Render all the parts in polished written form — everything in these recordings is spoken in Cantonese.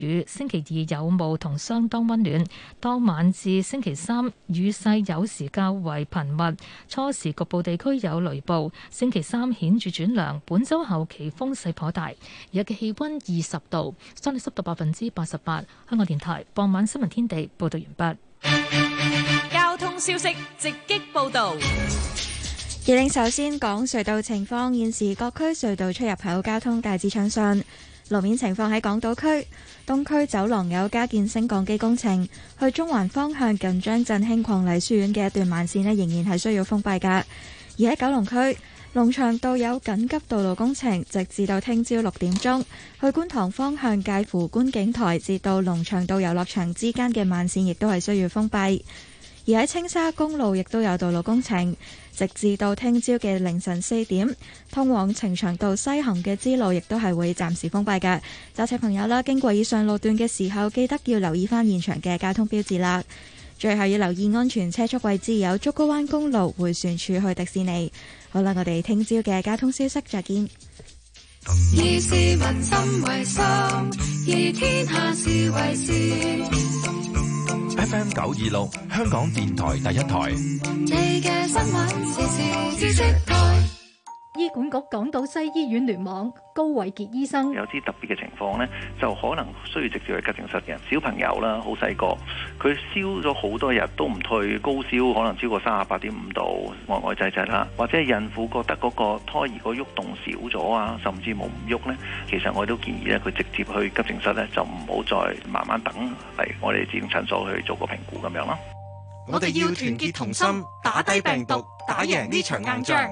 雨，星期二有霧同相當溫暖，當晚至星期三雨勢有時較為頻密，初時局部地區有雷暴。星期三顯著轉涼，本週後期風勢頗大，日嘅氣溫20度，相對濕度88%。香港電台傍晚新聞天地報道完畢。 交通消息直擊報道。 二領首先講隧道情況，現時各區隧道出入口交通大致暢順。路面情況喺港島區東區走廊有加建升降機工程，去中環方向近張振興伉儷書院嘅一段慢線仍然係需要封閉㗎。而喺九龍區龍翔道有緊急道路工程，直至到聽朝6點鐘，去觀塘方向介乎觀景台至到龍翔道遊樂場之間嘅慢線亦都係需要封閉。而喺青沙公路亦都有道路工程，直至到聽朝嘅凌晨4點，通往呈祥道西行嘅支路亦都係會暫時封閉嘅。揸車朋友啦，經過以上路段嘅時候，記得要留意翻現場嘅交通標誌啦。最後要留意安全車速位置有竹篙灣公路迴旋處去迪士尼。好啦，我哋聽朝嘅交通消息再見。 以市民心為心，以天下事為事。 FM 926香港電台第一台。 你嘅新聞時事知識台。 醫管局港島西醫院聯網高偉傑醫生， 有啲特別嘅情況呢，就可能需要直接去急症室嘅小朋友啦，好細個，佢燒咗好多日都唔退，高燒可能超過38.5度，呆滯滯啦，或者孕婦覺得嗰個胎兒個喐動少咗啊，甚至冇唔喐呢，其實我都建議咧，佢直接去急症室呢，就唔好再慢慢等嚟我哋指定診所去做個評估咁樣咯。 我哋要團結同心，打低病毒，打贏呢場硬仗。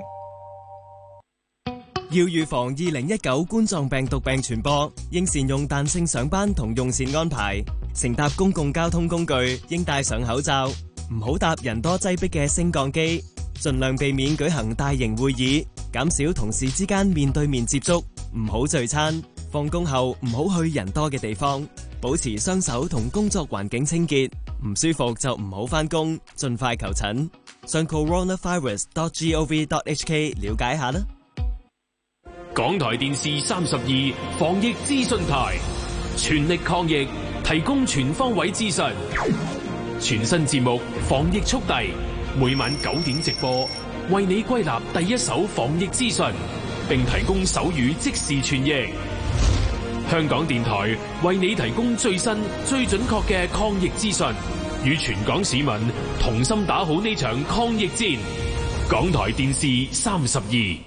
要預防2019冠狀病毒病傳播，應善用彈性上班同用膳安排。乘搭公共交通工具應戴上口罩，唔好搭人多擠迫嘅升降機，盡量避免舉行大型會議，減少同事之間面對面接觸，唔好聚餐。放工後唔好去人多嘅地方，保持雙手同工作環境清潔。唔舒服就唔好返工，盡快求診。上 coronavirus.gov.hk 了解下啦。 港台電視32防疫資訊台，全力抗疫，提供全方位資訊。全新節目防疫速遞，每晚9點直播，為你歸納第一手防疫資訊，並提供手語即時傳譯。香港電台為你提供最新、最準確嘅抗疫資訊，與全港市民同心打好呢場抗疫戰。港台電視32。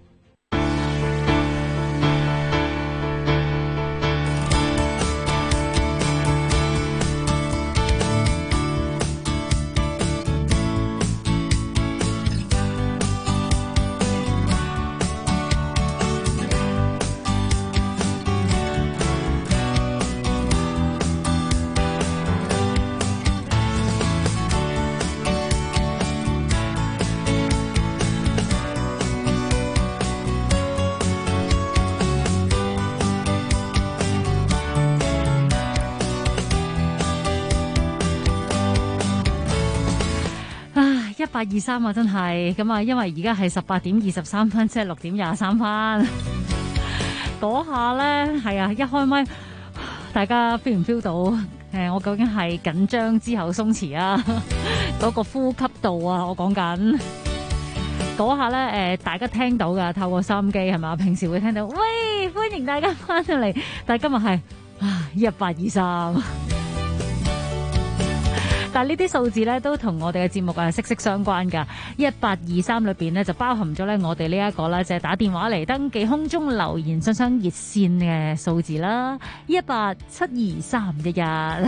1823啊，真係咁啊！因為而家係18點23分，即係6點23分。嗰下咧係啊，一開麥，大家 feel 唔 feel 到？我究竟係緊張之後鬆弛啊？嗰個呼吸道啊，我講緊嗰下咧，大家聽到噶，透過收音機係嘛？平時會聽到，喂，歡迎大家翻到嚟，但係今日係1823。但係呢啲數字咧都同我哋嘅節目息息相關㗎。1823裏邊咧就包含咗咧我哋呢一個啦，就係打電話嚟登記空中留言信箱熱線嘅數字啦，1872311。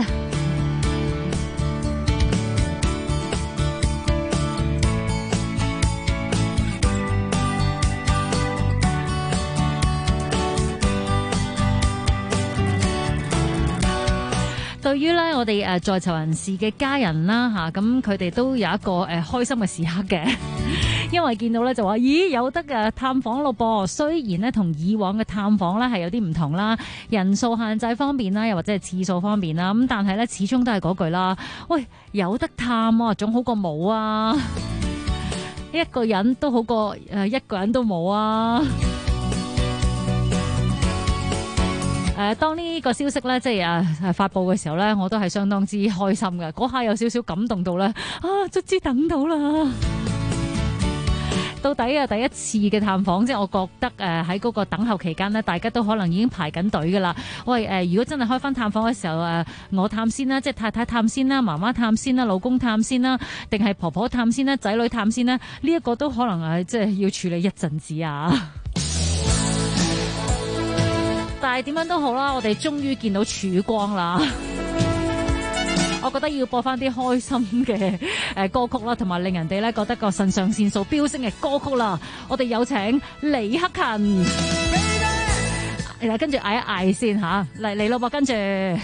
對於咧我哋在囚人士嘅家人啦嚇，咁佢哋都有一個開心嘅時刻嘅，因為見到咧就話，咦有得探訪咯噃。雖然咧同以往嘅探訪咧係有啲唔同啦，人數限制方面啦，又或者係次數方面啦，咁但係咧始終都係嗰句啦，喂有得探啊，總好過冇啊，一個人都好過一個人都冇啊。 當呢個消息咧，即係發佈嘅時候咧，我都係相當之開心嘅。嗰下有少少感動到咧，卒之等到啦！到底第一次嘅探訪，即係我覺得喺嗰個等候期間呢，大家都可能已經排緊隊噶啦。喂，如果真係開翻探訪嘅時候，我探先啦，即係太太探先啦，媽媽探先啦，老公探先啦，定係婆婆探先啦，仔女探先啦？呢一個都可能即係要處理一陣子啊！但係點樣都好啦，我哋終於見到曙光啦！我覺得要播翻啲開心嘅歌曲啦，同埋令人哋咧覺得個腎上腺素飆升嘅歌曲啦。我哋有請李克勤，跟住嗌一嗌先吓，嚟咯噃，跟住終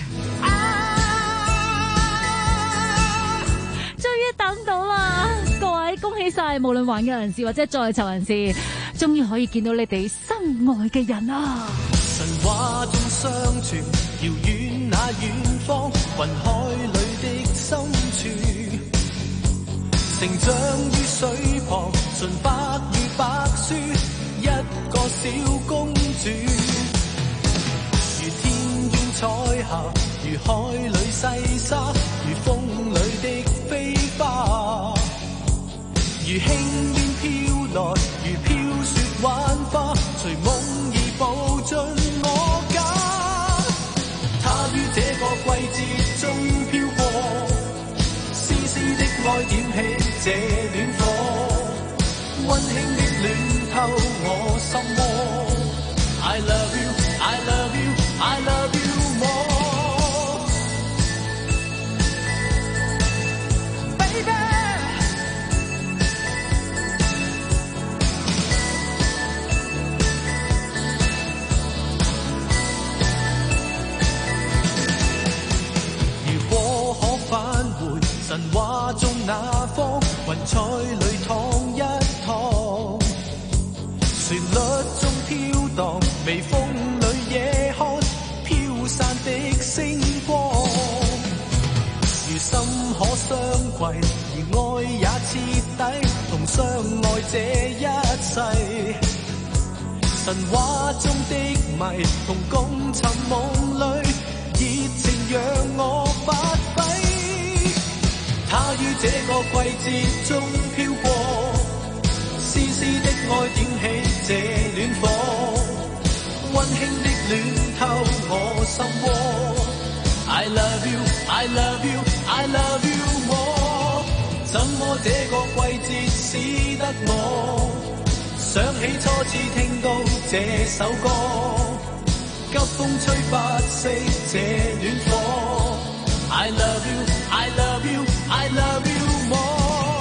於等到啦！各位恭喜晒，無論環嘅人士或者在囚人士，終於可以見到你哋心愛嘅人啊！ 神話中相傳，遙遠那遠方，雲海裏的深處，成長於水旁，純白如白書，一個小公主，如天邊彩霞，如海裏細沙，如風裏的飛花，如輕煙飄來，如飄雪幻化，隨夢兒步進我家。他於這個季節中飄過，絲絲的愛點起這暖火，溫馨的暖透我心窩。I love you, I love you, I love you more, baby.神話中那方雲彩裏淌一淌，旋律中飄蕩，微風裏野看飄散的星光，如心可相攜，而愛也徹底，同相愛這一世。神話中的謎，同共尋夢裏，熱情讓我發揮。他於這個季節中飄過，絲絲的愛點起這暖火，溫馨的暖透我心窩。I love you, I love you, I love you more。怎麼這個季節使得我想起初次聽到這首歌，急風吹不熄這暖火。I love you, I love you, I love you more。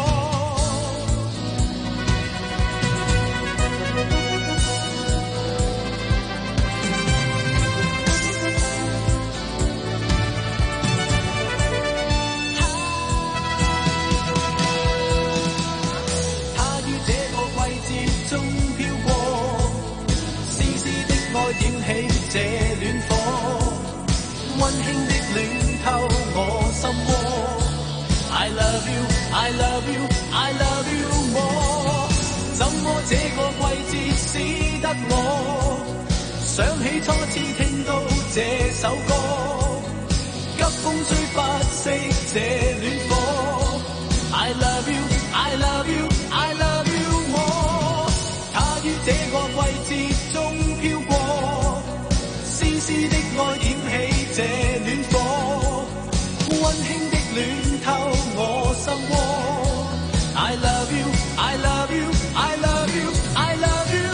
他於這個季節中飄過，絲絲的愛點起這暖火，溫馨的暖透我心窩。I love you, I love you, I love you more。怎麼這個季節使得我想起初次聽到這首歌，急風吹不熄這暖火。I love you, I love you, I love you more。他於這個季節中飄過，絲絲的愛點起這暖火，溫馨的暖透我心窩。I love you, I love you, I love you, I love you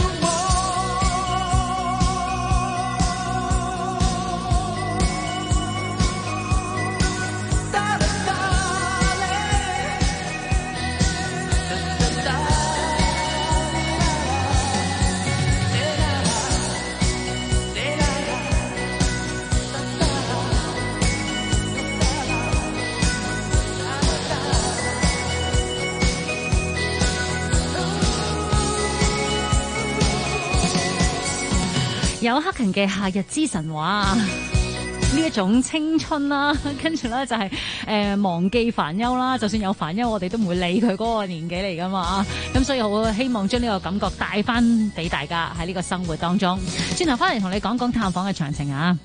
more。有克勤嘅夏日之神話， 呢一種青春啦，跟住咧就係忘記煩憂啦。就算有煩憂，我哋都唔會理佢嗰個年紀嚟噶嘛。咁所以好希望將呢個感覺帶翻俾大家喺呢個生活當中。轉頭翻嚟同你講講探訪嘅詳情啊！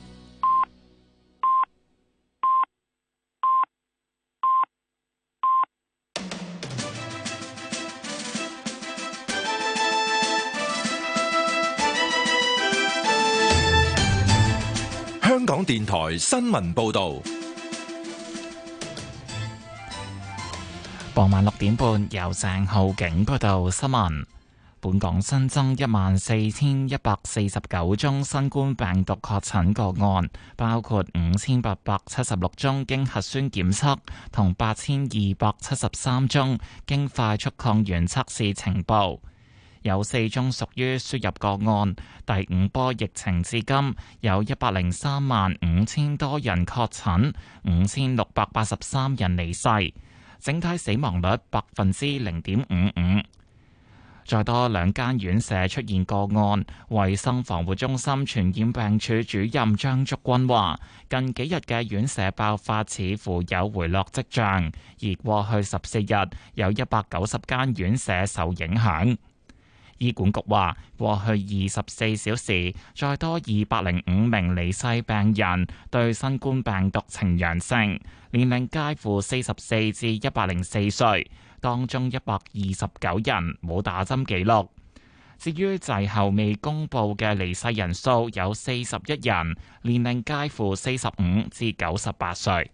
香港電台新聞報道， 傍晚6點半由鄭浩景報道新聞。本港新增14,149宗新冠病毒確診個案，包括5,876宗經核酸檢測同8,273宗經快速抗原測試呈報。有4宗屬於輸入個案。第5波疫情至今有1035000多人確診，5683人離世，整體死亡率0.55%。再多2間院舍出現個案，衛生防護中心傳染病處主任張竹君話：近幾日嘅院舍爆發似乎有回落跡象，而過去14日有190間院舍受影響。醫管局話，過去24小時再多205名離世病人對新冠病毒呈陽性，年齡介乎44至104歲，當中129人冇打針記錄。至於滯後未公佈嘅離世人數有41人，年齡介乎45至98歲。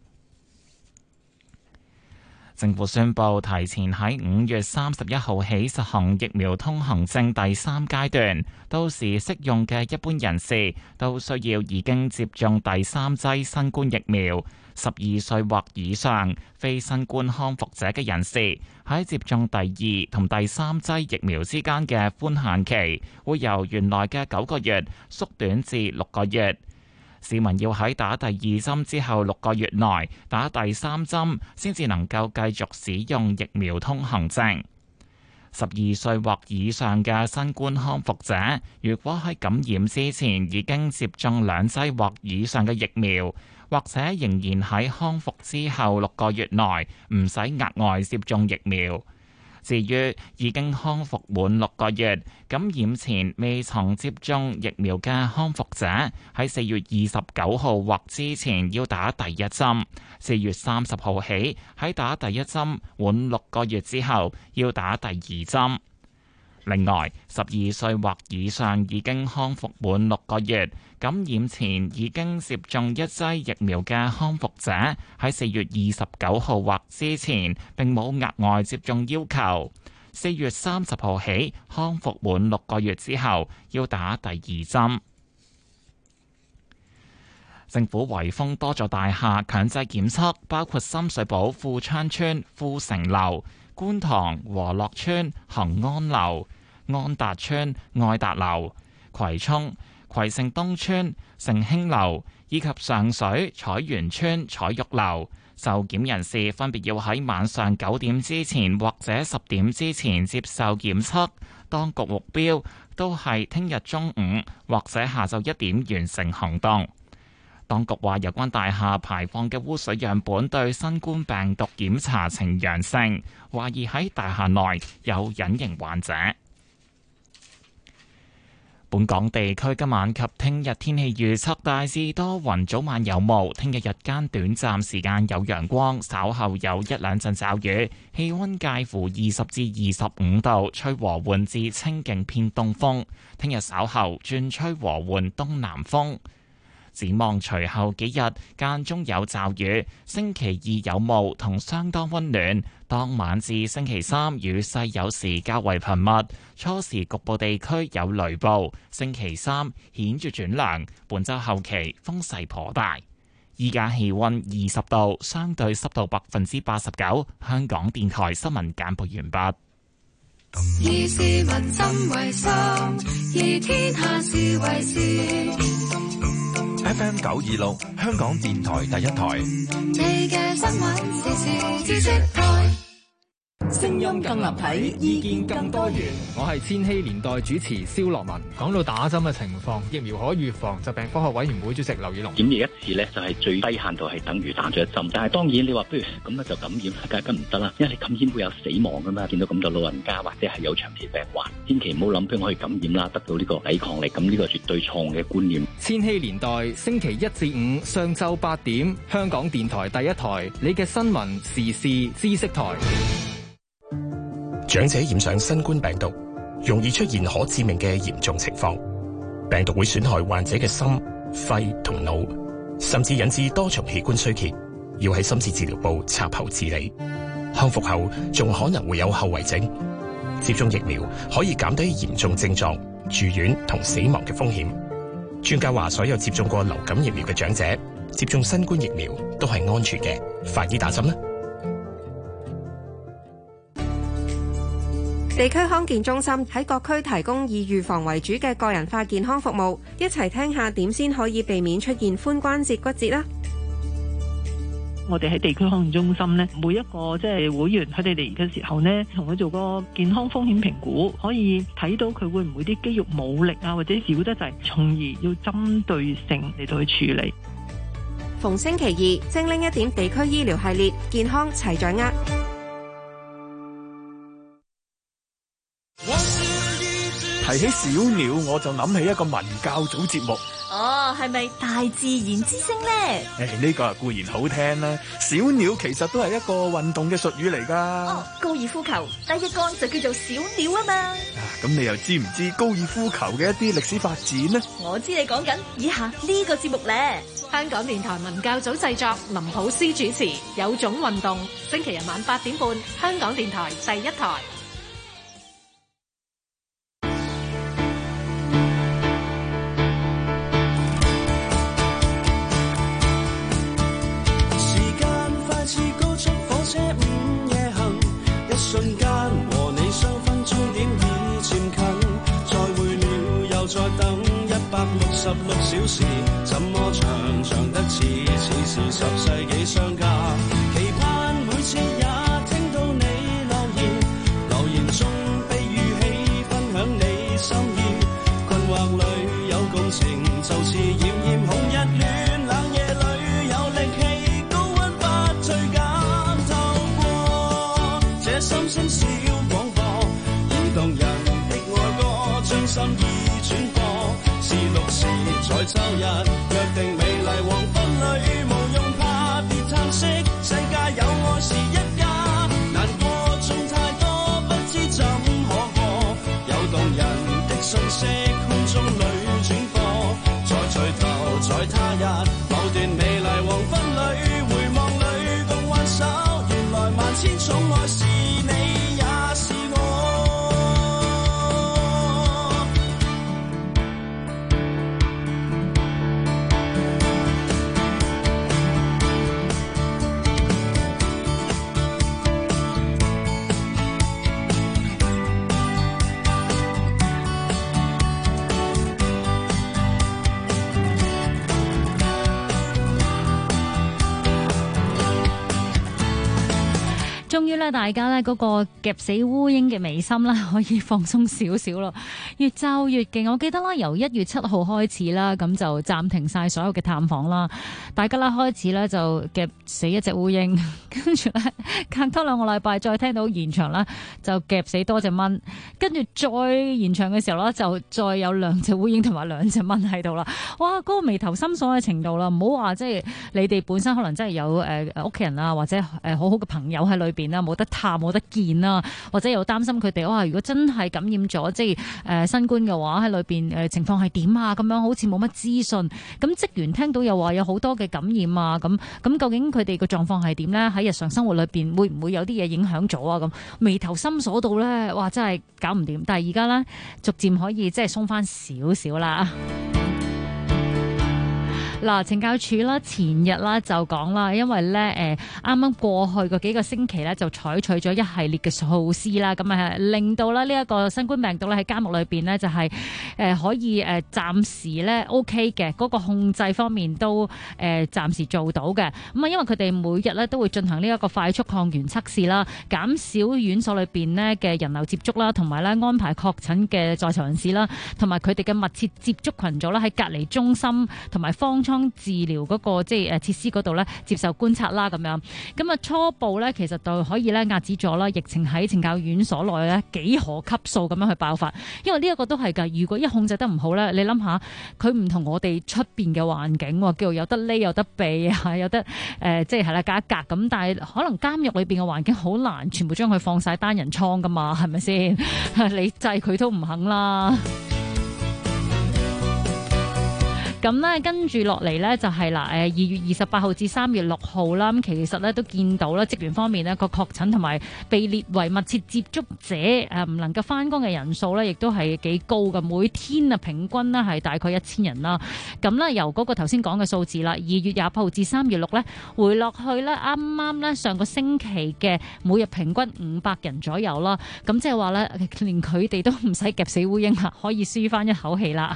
政府宣布提前喺5月31號起實行疫苗通行證第3階段，到時適用嘅一般人士都需要已經接種第3劑新冠疫苗。12歲或以上非新冠康復者嘅人士喺接種第2同第3劑疫苗之間嘅寬限期會由原來嘅9個月縮短至6個月。市民要喺打第2針之後6個月內打第3針，先至能夠繼續使用疫苗通行證。12歲或以上嘅新冠康復者，如果喺感染之前已經接種2劑或以上嘅疫苗，或者仍然喺康復之後6個月內唔使額外接種疫苗。至於已經康復滿6個月，感染前未曾接種疫苗嘅康復者，喺4月29號或之前要打第1針，4月30號起喺打第1針滿6個月之後要打第2針。另外，12歲或以上已經康復滿6個月，感染前已經接種1劑疫苗嘅康復者，喺4月29號或之前並冇額外接種要求。4月30號起康復滿6個月之後要打第2針。政府圍封多座大廈強制檢測，包括深水埗富昌邨富城樓、觀塘和樂邨恒安樓、安達邨愛達樓、葵涌葵盛東邨盛興樓以及上水彩園邨彩玉樓。受檢人士分別要喺晚上9點之前或者10點之前接受檢測，當局目標都係聽日中午或者下晝1點完成行動。當局話有關大廈排放嘅污水樣本對新冠病毒檢查呈陽性，懷疑喺大廈內有隱形患者。本港地區今晚及聽日天氣預測大致多雲，早晚有霧。聽日日間短暫時間有陽光，稍後有1-2陣驟雨。氣溫介乎20至25度，吹和緩至清勁偏東風。聽日稍後轉吹和緩東南風。展望隨後幾日間中有驟雨，星期2有霧同相當溫暖。當晚至星期3雨勢有時較為頻密，初時局部地區有雷暴。星期3顯著轉涼，本週後期風勢頗大。依家氣溫20度，相對濕度89%。香港電台新聞簡報完畢。 以市民心為心，以天下事為事。 FM 926，香港電台第一台。 你嘅新聞時事知識台。 聲音更立體，意見更多元。 我係千禧年代主持蕭樂文。講到打針嘅情況，疫苗可預防疾病科學委員會主席劉宇龍， 檢疫一次呢，就係最低限度係等於打咗一針。但係當然你話不如咁咧就感染，梗係唔得啦，因為你感染會有死亡噶嘛。見到咁多老人家或者係有長期病患，千祈唔好諗俾我去感染啦，得到呢個抵抗力。咁呢個絕對錯誤嘅觀念。 千禧年代星期一至五上晝8點，香港電台第一台，你嘅新聞時事知識台。 長者染上新冠病毒，容易出現可致命嘅嚴重情況。病毒會損害患者嘅心、肺同腦，甚至引致多重器官衰竭，要喺深切治療部插喉治理。康復後仲可能會有後遺症。接種疫苗可以減低嚴重症狀、住院同死亡嘅風險。專家話，所有接種過流感疫苗嘅長者接種新冠疫苗都係安全嘅，快啲打針啦！ 地區康健中心喺各區提供以預防為主嘅個人化健康服務，一齊聽下點先可以避免出現髖關節骨折啦。 我哋喺地區康健中心呢，每一個會員佢哋嚟嘅時候呢，同佢做個健康風險評估，可以睇到佢會唔會啲肌肉冇力啊，或者少得滯，從而要針對性嚟到去處理。 逢星期二精靈一點地區醫療系列，健康齊掌握。 提起小鳥，我就諗起一個文教組節目。 哦，係咪大自然之聲呢？ 呢個固然好聽啦。小鳥其實都係一個運動嘅術語嚟㗎。 哦，高爾夫球第一桿就叫做小鳥啊嘛。 咁你又知唔知高爾夫球嘅一啲歷史發展呢？ 我知你講緊以下呢個節目咧。香港電台文教組製作，林普斯主持，有種運動，星期日晚8點半，香港電台第一台。 瞬間和你相分，終點已漸近，再會了又再等166小時，怎麼長得似是10世紀相加？期盼每次也聽到你留言中被語氣分享你心意，困惑裏有共情，就似炎炎紅日戀，冷夜裏有力氣，高溫不退減，透過這心聲小廣播，移動人的愛歌，將心意轉播，是6時在周日約定美麗黃昏裏，無用怕別嘆息，世界有愛是一家，難過中太多不知怎可過，有動人的訊息空中裏轉播，再聚頭在他日某段美麗黃昏裏，回望裏共挽手，原來萬千寵愛是你也是我。 終於咧，大家咧嗰個夾死烏蠅嘅眉心啦，可以放鬆少少咯。越驟越勁，我記得啦，由1月7號開始啦，咁就暫停晒所有嘅探訪啦。大家啦開始咧就夾死一隻烏蠅，跟住咧隔多2個禮拜再聽到延長啦，就夾死多隻蚊，跟住再延長嘅時候啦，就再有2隻烏蠅同埋2隻蚊喺度啦。哇！嗰個眉頭深鎖嘅程度啦，唔好話即係你哋本身可能真係有屋企人啊，或者好好嘅朋友喺裏邊啦，冇得探冇得見啦，或者又擔心佢哋如果真係感染咗即係新冠嘅話，喺裏邊情況係點啊？咁樣好似冇乜資訊。咁職員聽到又話有好多嘅感染啊，咁究竟佢哋個狀況係點咧？喺日常生活裏邊會唔會有啲嘢影響咗啊？咁眉頭深鎖到咧，哇！真係搞唔掂。但係而家咧逐漸可以即係鬆翻少少啦。 嗱，懲教署啦，前日啦就講啦，因為咧啱啱過去個幾個星期咧就採取咗一系列嘅措施啦，咁令到咧呢一個新冠病毒咧喺監獄裏邊咧就係可以暫時咧 OK 嘅，嗰個控制方面都暫時做到嘅。咁啊，因為佢哋每日咧都會進行呢一個快速抗原測試啦，減少院所裏邊咧嘅人流接觸啦，同埋咧安排確診嘅在囚人士啦，同埋佢哋嘅密切接觸群組啦，喺隔離中心同埋方艙治療嗰個即係設施嗰度咧接受觀察啦，咁樣。咁啊初步咧其實就可以咧壓止咗啦疫情喺懲教院所內咧幾何級數咁樣去爆發，因為呢一個都係㗎。如果一控制得唔好咧，你諗下佢唔同我哋出邊嘅環境，叫做有得匿有得避啊，有得即係啦隔一格咁，但係可能監獄裏邊嘅環境好難全部將佢放晒單人倉㗎嘛，係咪先？你制佢都唔肯啦。咁咧跟住落嚟呢，就係啦，2月28號至3月6號啦，咁其實咧都見到啦，職員方面呢個確診同埋被列為密切接觸者唔能夠返工嘅人數呢，亦都係幾高嘅，每天啊平均呢係大概1000人啦。咁呢，由嗰個頭先講嘅數字啦，2月28號至3月6呢，回落去呢，啱啱呢上個星期嘅每日平均500人左右啦。咁即係話呢，連佢哋都唔使夾死烏蠅啦，可以舒翻一口氣啦。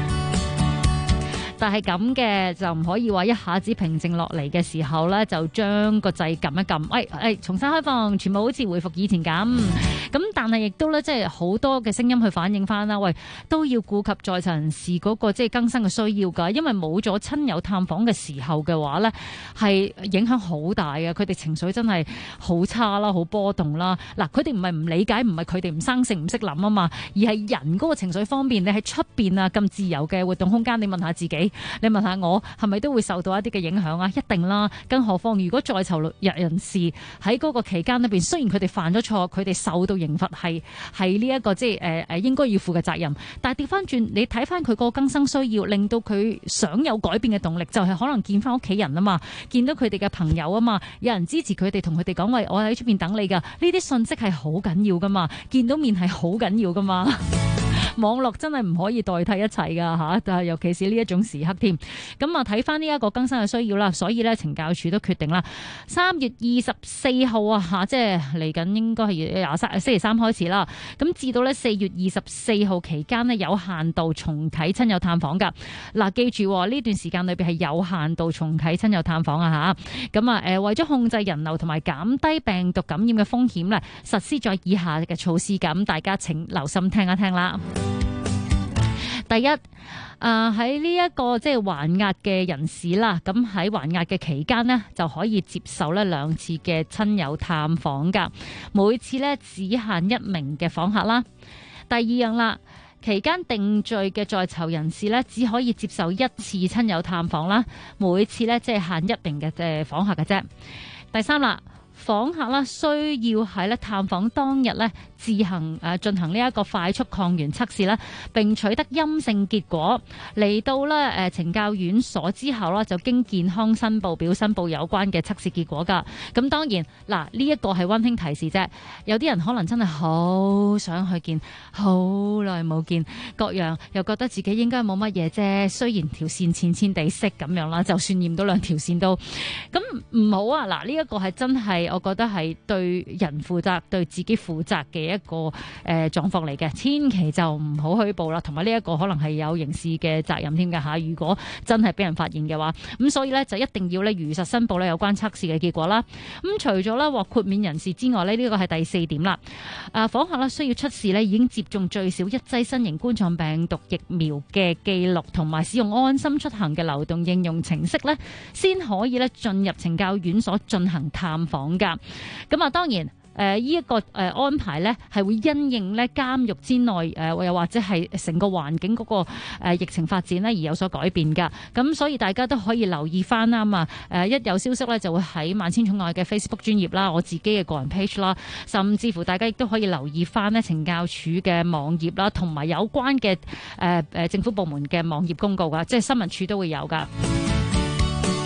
但係咁嘅就唔可以話一下子平靜落嚟嘅時候呢，就將個掣撳一撳，重新開放，全部好似回復以前咁。咁但係亦都呢，即係好多嘅聲音去反映翻啦，都要顧及在囚人士嗰個即係更生嘅需要㗎，因為冇咗親友探訪嘅時候嘅話呢，係影響好大嘅，佢哋情緒真係好差啦，好波動啦。嗱，佢哋唔係唔理解，唔係佢哋唔生性唔識諗啊嘛，而係人嗰個情緒方面，你喺出邊啊咁自由嘅活動空間，你問下自己。你問下我係咪都會受到一啲嘅影響啊？一定啦，更何況如果在囚人士喺嗰個期間裏邊，雖然佢哋犯咗錯，佢哋受到刑罰係呢一個即係應該要負嘅責任，但係調翻轉你睇翻佢個更生需要，令到佢想有改變嘅動力，就係可能見翻屋企人啊嘛，見到佢哋嘅朋友啊嘛，有人支持佢哋，同佢哋講喂，我喺出邊等你㗎，呢啲信息係好緊要㗎嘛，見到面係好緊要㗎嘛。網絡真係唔可以代替一切噶吓，但係尤其是呢一種時刻添。咁啊，睇翻呢一個更新嘅需要啦，所以咧懲教署都決定啦，3月24號啊吓，即係嚟緊應該係星期3開始啦。咁至到咧4月24號期間呢，有限度重啟親友探訪噶。嗱，記住呢段時間裏邊係有限度重啟親友探訪啊吓。咁啊為咗控制人流同埋減低病毒感染嘅風險咧，實施咗以下嘅措施。咁大家請留心聽一聽啦。第一，喺呢一個即係還押嘅人士啦，咁喺還押嘅期間呢，就可以接受呢2次嘅親友探訪噶，每次呢只限1名嘅訪客啦。第二樣啦，期間定罪嘅在囚人士呢，只可以接受1次親友探訪啦，每次呢即係限1名嘅訪客嘅啫。第三啦，訪客啦需要喺咧探訪當日咧自行進行呢一個快速抗原測試啦，並取得陰性結果，嚟到咧懲教院所之後啦，就經健康申報表申報有關嘅測試結果㗎。咁當然嗱，呢一個係溫馨提示啫。有啲人可能真係好想去見，好耐冇見，各樣又覺得自己應該冇乜嘢啫。雖然條線淺地色咁樣啦，就算驗到2條線都咁唔好啊。嗱，呢一個係真係我覺得係對人負責、對自己負責嘅一個狀況嚟嘅，千祈就唔好虛報啦。同埋呢一個可能係有刑事嘅責任添㗎嚇。如果真係俾人發現嘅話，咁所以呢，就一定要咧如實申報咧有關測試嘅結果啦。咁除咗咧獲豁免人士之外呢，呢個係第4點啦。訪客咧需要出示咧已經接種最少1劑新型冠狀病毒疫苗嘅記錄，同埋使用安心出行嘅流動應用程式咧，先可以咧進入懲教院所進行探訪㗎。咁啊，當然。呢一個安排呢係會因應呢監獄之內又或者係成個環境嗰個疫情發展呢而有所改變㗎。咁所以大家都可以留意翻啦嘛。一有消息呢就會喺萬千寵愛嘅 Facebook 專頁啦，我自己嘅個人 page 啦，甚至乎大家亦都可以留意翻呢懲教署嘅網頁啦，同埋有關嘅政府部門嘅網頁公告㗎，即係新聞處都會有㗎。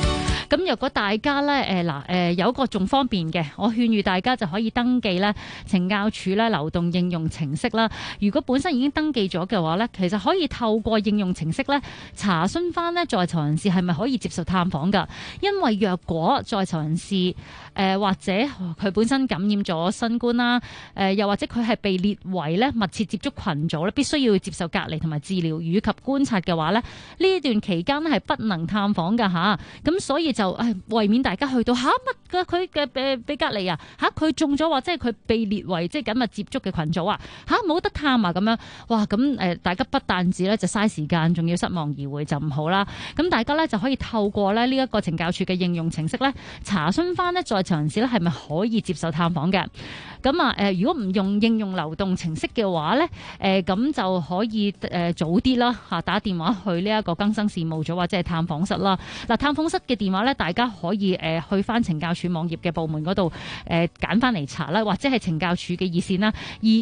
咁若果大家咧有一個仲方便嘅，我勸喻大家就可以登記咧懲教署咧流動應用程式啦。如果本身已經登記咗嘅話咧，其實可以透過應用程式咧查詢翻咧在囚人士係咪可以接受探訪㗎。因為若果在囚人士或者佢本身感染咗新冠啦，又或者佢係被列為咧密切接觸群組咧，必須要接受隔離同埋治療以及觀察嘅話咧，呢段期間係不能探訪㗎吓。咁所以就為免大家去到乜嘅佢嘅被隔離啊佢中咗或者係佢被列為即係緊密接觸嘅群組啊冇得探啊咁樣，哇咁大家不但止咧就嘥時間，仲要失望而回就唔好啦。咁大家咧就可以透過咧呢一個懲教署嘅應用程式咧查詢翻咧在囚人士咧係咪可以接受探訪嘅。咁如果唔用應用流動程式嘅話咧，咁就可以早啲啦打電話去呢一個更生事務組或者係探訪室啦。嗱，探訪室嘅電話咧，大家可以去翻懲教署網頁嘅部門嗰度揀翻嚟查啦，或者係懲教署嘅熱線啦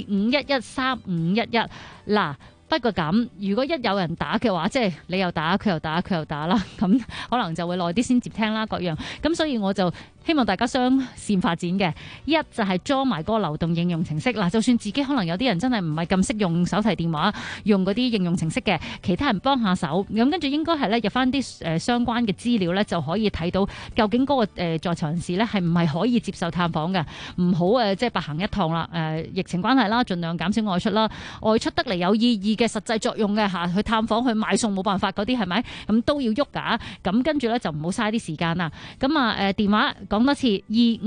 ，25113511嗱。不過咁，如果一有人打嘅話，即係你又打，佢又打，佢又打啦，咁可能就會耐啲先接聽啦，各樣。咁所以我就希望大家雙線發展嘅，一就係裝埋嗰個流動應用程式嗱，就算自己可能有啲人真係唔係咁識用手提電話，用嗰啲應用程式嘅，其他人幫下手，咁跟住應該係咧入翻啲相關嘅資料咧，就可以睇到究竟嗰個在囚人士咧係唔係可以接受探訪嘅，唔好即係白行一趟啦。疫情關係啦，盡量減少外出啦，外出得嚟有意義嘅實際作用嘅去探訪去買餸冇辦法嗰啲係咪？咁都要喐㗎，咁跟住咧就唔好嘥啲時間啦。咁電話講多次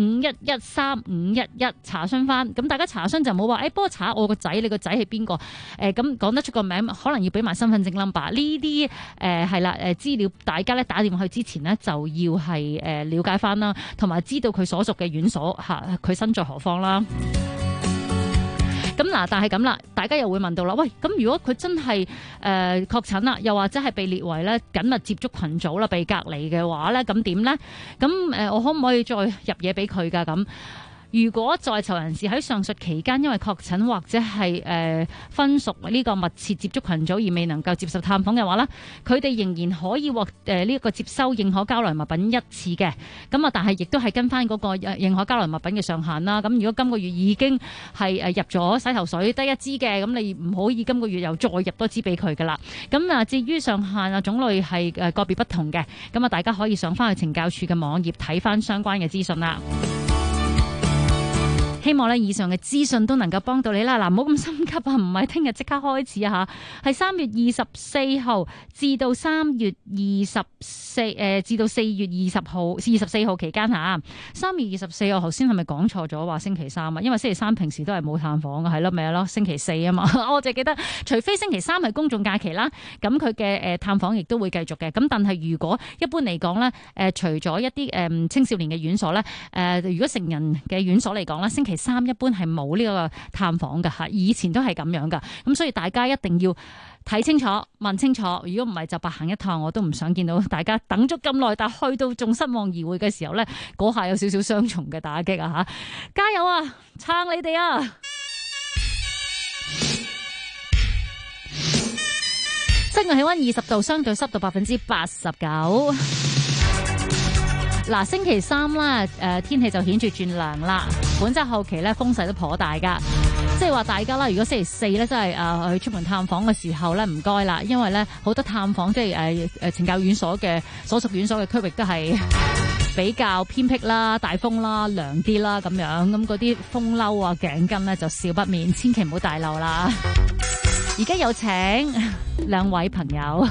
25113511查詢翻，咁大家查詢就冇話幫我查我個仔，你個仔係邊個？咁講得出個名，可能要俾埋身份證 number 呢啲係啦資料，大家咧打電話去之前呢，就要係了解翻啦，同埋知道佢所屬嘅院所佢身在何方啦。咁嗱，但係咁啦，大家又會問到啦，喂，咁如果佢真係確診啦，又或者係被列為咧緊密接觸群組啦，被隔離嘅話咧，咁點咧？咁我可唔可以再入嘢俾佢㗎？咁？如果在囚人士喺上述期間因為確診或者係分屬呢個密切接觸群組而未能夠接受探訪嘅話呢，佢哋仍然可以獲呢一個接收認可膠囊物品一次嘅。咁但係亦都係跟翻嗰個認可膠囊物品嘅上限啦。咁如果今個月已經係入咗洗頭水得一支嘅，咁你唔可以今個月又再入多支俾佢噶啦。咁至於上限種類係個別不同嘅，咁大家可以上翻去懲教署嘅網頁睇翻相關嘅資訊啦。希望以上嘅資訊都能夠幫到你啦。嗱，唔好咁心急啊，唔係聽日即刻開始啊嚇，係3月24號至到3月24至到4月24號期間嚇。3月24號頭先係咪講錯咗話星期三啊？因為星期三平時都係冇探訪嘅，係咯，咪係咯，星期四啊嘛。我淨係記得，除非星期三係公眾假期啦，咁佢嘅探訪亦都會繼續嘅。咁但係如果一般嚟講咧，除咗一啲青少年嘅院所咧，如果成人嘅院所嚟講咧，星期三一般係冇呢個探訪㗎嚇，以前都係咁樣㗎，咁所以大家一定要睇清楚、問清楚，如果唔係就白行一趟。我都唔想見到大家等咗咁耐，但去到仲失望而回嘅時候呢，嗰下有少少雙重嘅打擊啊嚇！加油啊，撐你哋啊！室外氣溫20度，相對濕度89%。嗱，星期三啦，天氣就顯著轉涼啦。本週後期咧風勢都頗大噶，即係話大家啦，如果星期四咧真係去出門探訪嘅時候咧，唔該啦，因為咧好多探訪即係懲教院所嘅所屬院所嘅區域都係比較偏僻啦、大風啦、涼啲啦咁樣，咁嗰啲風褸啊、頸巾咧就少不免，千祈唔好大漏啦。而家有請兩位朋友，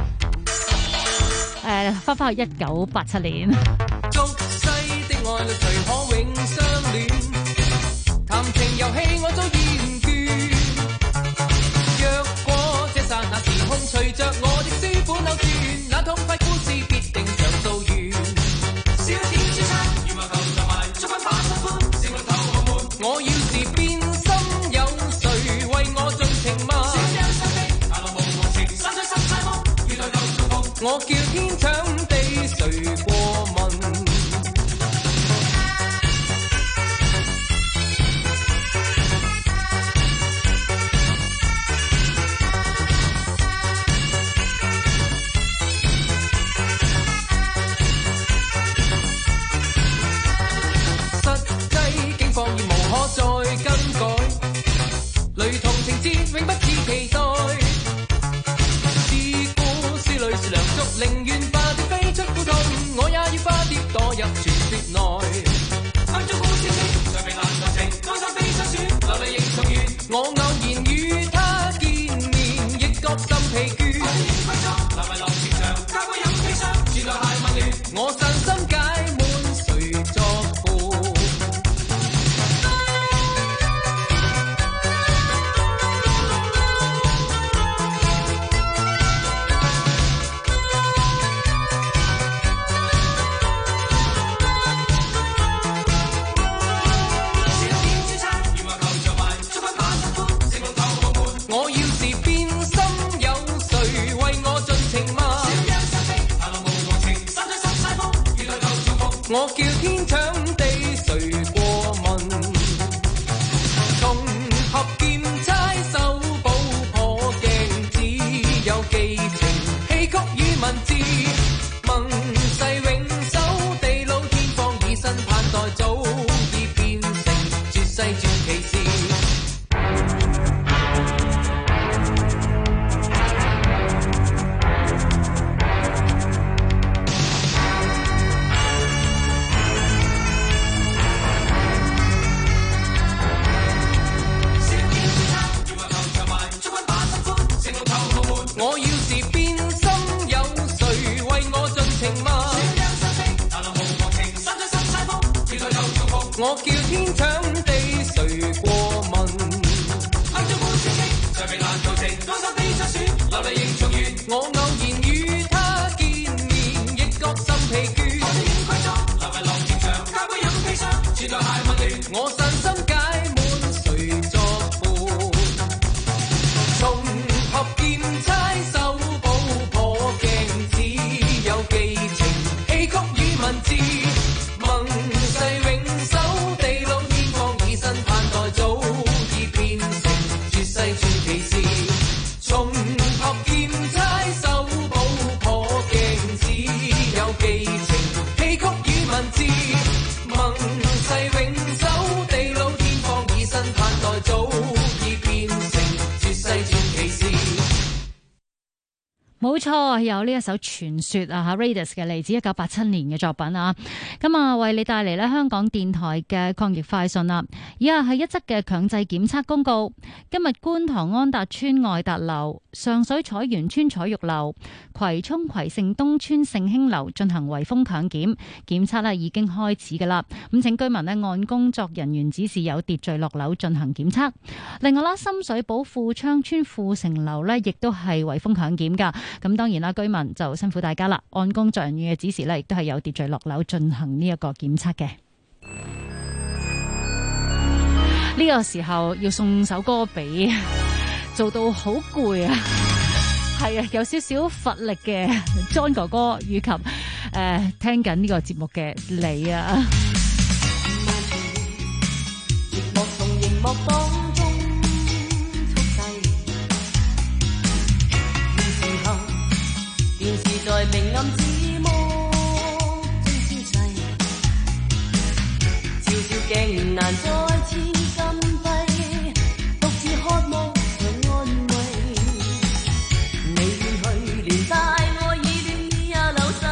翻去1987年。 俗世的愛侶誰可永相戀？談情遊戲我早厭倦。若果這剎那時空隨着我的書本扭轉，那痛快故事必定上訴完。小點書餐，羽毛球場埋，足分把心歡，成龍頭豪門。我要是變心，有誰為我盡情嗎？小有心的，大浪無無情，山水濕晒夢，遇到有重逢。我叫天搶地，誰過問？ 節永不似期待。是故是淚是梁祝，寧願化蝶飛出苦痛，我也要化蝶墮入傳說內。愛中故事情，在被難為情，愛上悲傷選，流淚仍重圓。我偶然與他見面，亦覺心疲倦。我應歸作，難為浪潮長，交杯飲悲傷，轉來鞋問亂。我散心解滿，誰作伴？我叫天搶地，誰過問？重合劍差手補破鏡，只有寄情戲曲與文字。盟誓永守地老天荒，以身盼待，早已變成絕世傳奇事。我要是變心，有誰為我盡情嗎？我叫天搶地，誰過問？愛中故事情，在被難求情，多手悲傷選，流淚仍重圓。我偶然與他見面，亦覺心疲倦。我應歸作，流為浪潮長，交杯飲悲傷，轉來鞋問亂。我散心解滿，誰作伴？重合劍差手補破鏡，只有寄情戲曲與文字。盟誓永守地老天荒，以身盼待，早已變成絕世傳奇事。重合劍差手補破鏡，只有寄情戲曲與文字。盟誓永守地老天荒，以身盼待，早已變成絕世傳奇事。 冇錯，有呢一首傳說啊 Raidas 嘅嚟自1987年嘅作品啊，咁啊為你帶嚟咧香港電台嘅抗疫快訊啦。以下係一則嘅強制檢測公告。今日觀塘安達邨愛達樓、上水彩園邨彩玉樓、葵涌葵盛東邨盛興樓進行圍封強檢，檢測咧已經開始噶啦。咁請居民咧按工作人員指示有秩序落樓進行檢測。另外啦，深水埗富昌邨富城樓咧亦都係圍封強檢噶。咁當然啦，居民就辛苦大家啦，按工作人員嘅指示咧，亦都係有秩序落樓進行呢一個檢測嘅。呢個時候要送首歌俾做到好攰啊，係啊，有少少乏力嘅 John 哥哥以及聽緊呢個節目嘅你啊。 在明暗之幕中消逝，照照鏡難再次禁閉，獨自渴望着安慰。你遠去，連帶愛意戀意也流逝。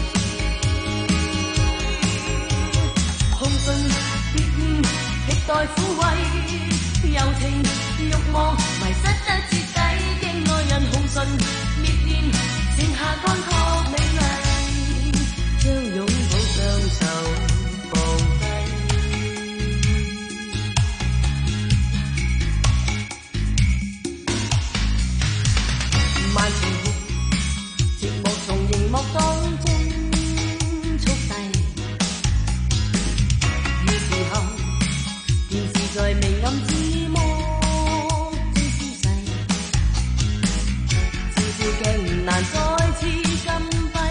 空信別念，期待撫慰，柔情慾望迷失得徹底，經愛人空信滅念。剩下乾涸美麗，將擁抱雙手放低。漫長寂寞從熒幕當中速遞，於是候電視在明暗之幕中消逝，照照鏡難再次禁閉。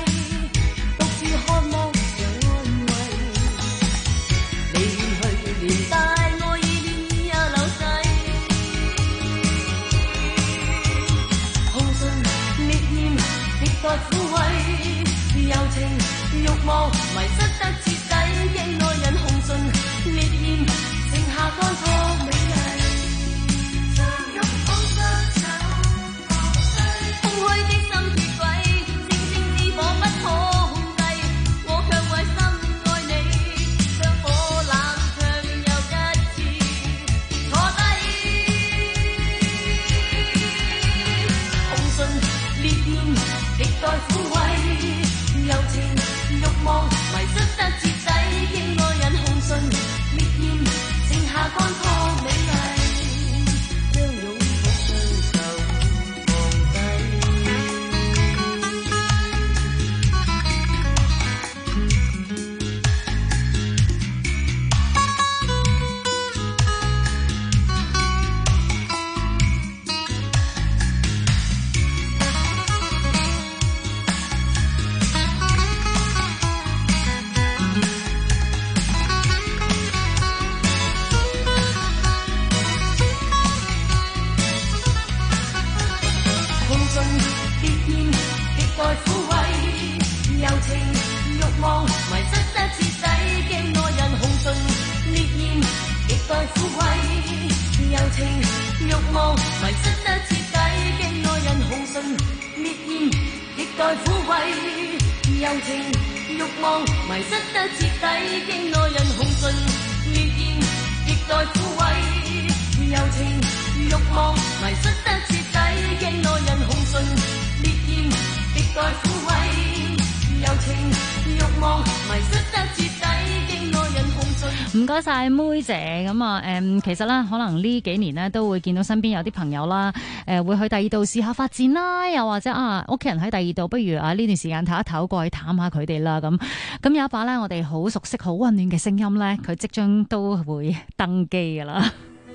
情慾望迷失得徹底，經內人紅唇烈焰，亦待撫慰。柔情慾望迷失得徹底，經內人紅唇烈焰，亦待撫慰。柔情慾望迷失得徹底，經內人紅唇。 唔該晒妹姐咁啊，其實咧，可能呢幾年咧都會見到身邊有啲朋友啦，會去第二度試下發展啦，又或者啊，屋企人喺第二度，不如啊呢段時間唞一唞，過去探下佢哋啦。咁有一把咧，我哋好熟悉、好溫暖嘅聲音咧，佢即將都會登基噶啦。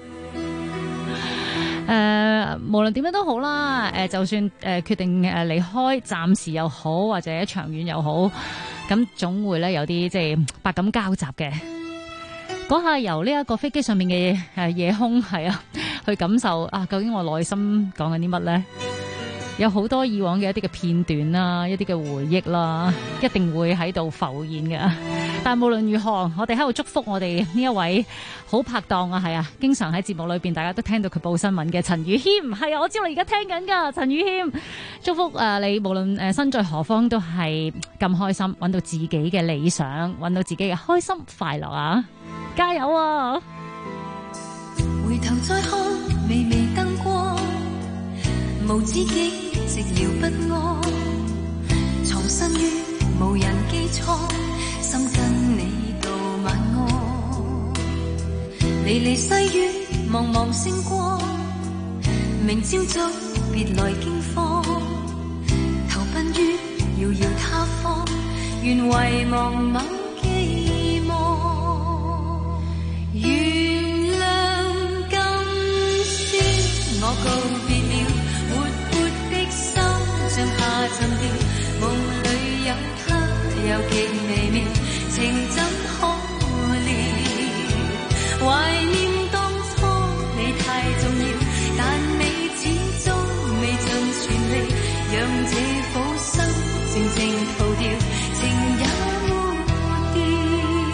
無論點樣都好啦，就算決定離開，暫時又好，或者長遠又好，咁總會咧有啲即係百感交集嘅。嗰下由呢一個飛機上面嘅夜空係啊，去感受啊，究竟我內心講緊啲乜咧？有好多以往嘅一啲嘅片段啦，一啲嘅回憶啦，一定會喺度浮現嘅。但無論如何，我哋喺度祝福我哋呢一位好拍檔啊，係啊，經常喺節目裏邊大家都聽到佢報新聞嘅陳宇謙，係啊，我知道你而家聽緊噶，陳宇謙，祝福你無論身在何方都係咁開心，揾到自己嘅理想，揾到自己嘅開心快樂啊！加油啊！ 回頭再看微微燈光，無知己寂寥不安，藏身於無人機艙，心跟你道晚安。離離細雨茫茫星光，明朝早別來驚慌，投奔於遙遙他方，願遺忘某寄望。原諒今宵我告別了活潑的心，像下沉掉，夢裏有他又極微妙，情怎可料？懷念當初你太重要，但你始終未盡全力，讓這顆心靜靜逃掉，情也沒掉。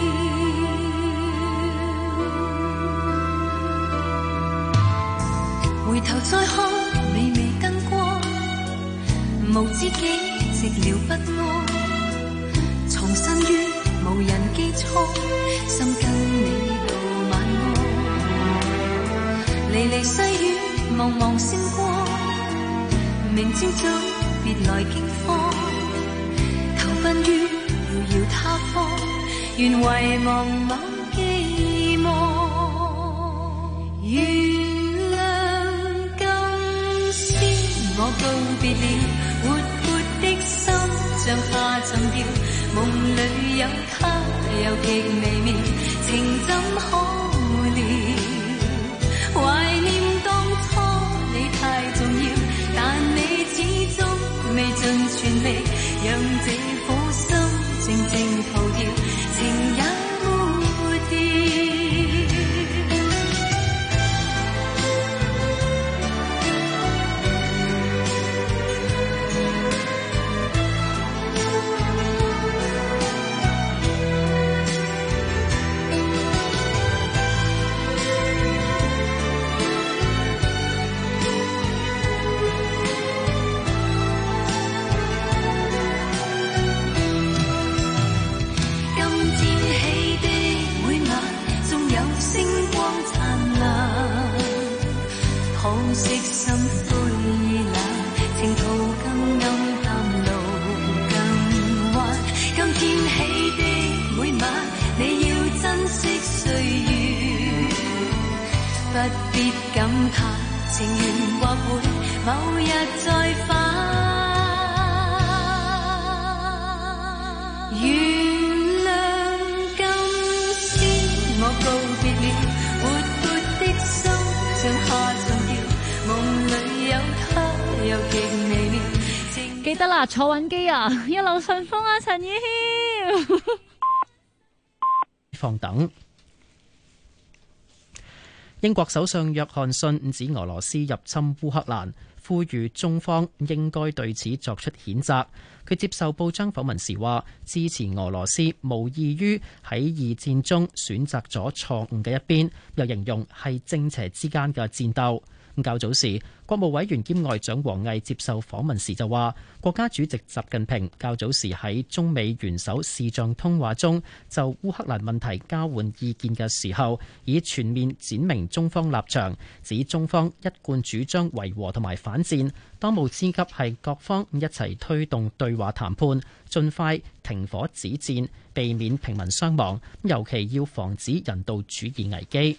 回頭再看微微燈光，無知己寂寥不安，藏身於無人機艙，心跟你道晚安。離離細雨茫茫星光，明朝早別來驚慌，投奔於遙遙他方，願遺忘某寄望。我告別了活潑的心，像下沉掉，夢裏有他又極微妙，情怎可料？懷念當初你太重要，但你始終未盡全力，讓這顆心靜靜逃掉，情也沒掉。惜心灰意冷，情途更暗淡，路更彎。今天起的每晚，你要珍惜歲月，不必感嘆情緣或會某日再返。原諒今宵我告別了活潑的心，像下沉掉。 記得啦，坐穩機啊，一路順風啊，陳宇謙。 放等。英國首相約翰遜指俄羅斯入侵烏克蘭，呼籲中方應該對此作出譴責。佢接受報章訪問時話，支持俄羅斯無異於喺二戰中選擇咗錯誤嘅一邊，又形容係正邪之間嘅戰鬥。 較早時，國務委員兼外長王毅接受訪問時就話，國家主席習近平較早時喺中美元首視像通話中就烏克蘭問題交換意見嘅時候，以全面闡明中方立場，指中方一貫主張維和同埋反戰，當務之急係各方一齊推動對話談判，盡快停火止戰，避免平民傷亡，尤其要防止人道主義危機。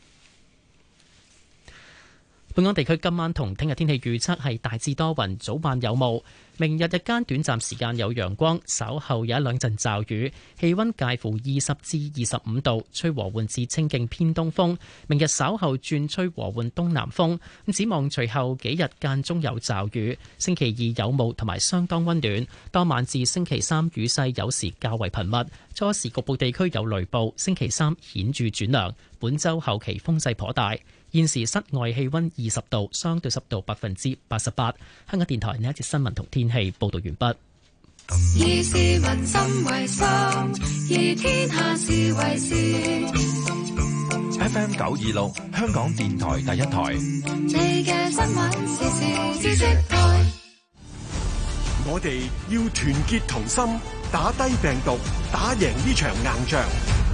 本港地區今晚同聽日天氣預測係大致多雲，早晚有霧。明日日間短暫時間有陽光，稍後有一兩陣驟雨，氣溫介乎20至25度，吹和緩至清勁偏東風。明日稍後轉吹和緩東南風。展望隨後幾日間中有驟雨，星期二有霧同埋相當溫暖。當晚至星期三雨勢有時較為頻密，初時局部地區有雷暴。星期三顯著轉涼。本週後期風勢頗大。現時室外氣溫20度，相對濕度88%。香港電台呢一節新聞同天氣報道完畢。 以市民心為心，以天下事為事。 FM 926，香港電台第一台。 你嘅新聞時事知識台。 我哋要團結同心，打低病毒，打贏呢場硬仗。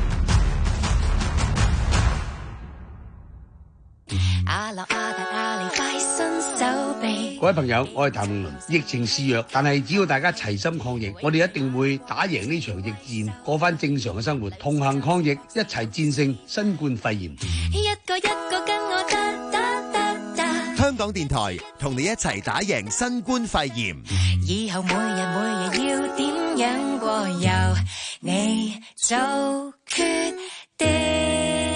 各位朋友，我係譚詠麟。疫情肆虐，但係只要大家齊心抗疫，我哋一定會打贏呢場疫戰，過翻正常嘅生活，同行抗疫，一齊戰勝新冠肺炎。 一個一個跟我打。 香港電台同你一齊打贏新冠肺炎。 以後每日要點樣過，由你做決定。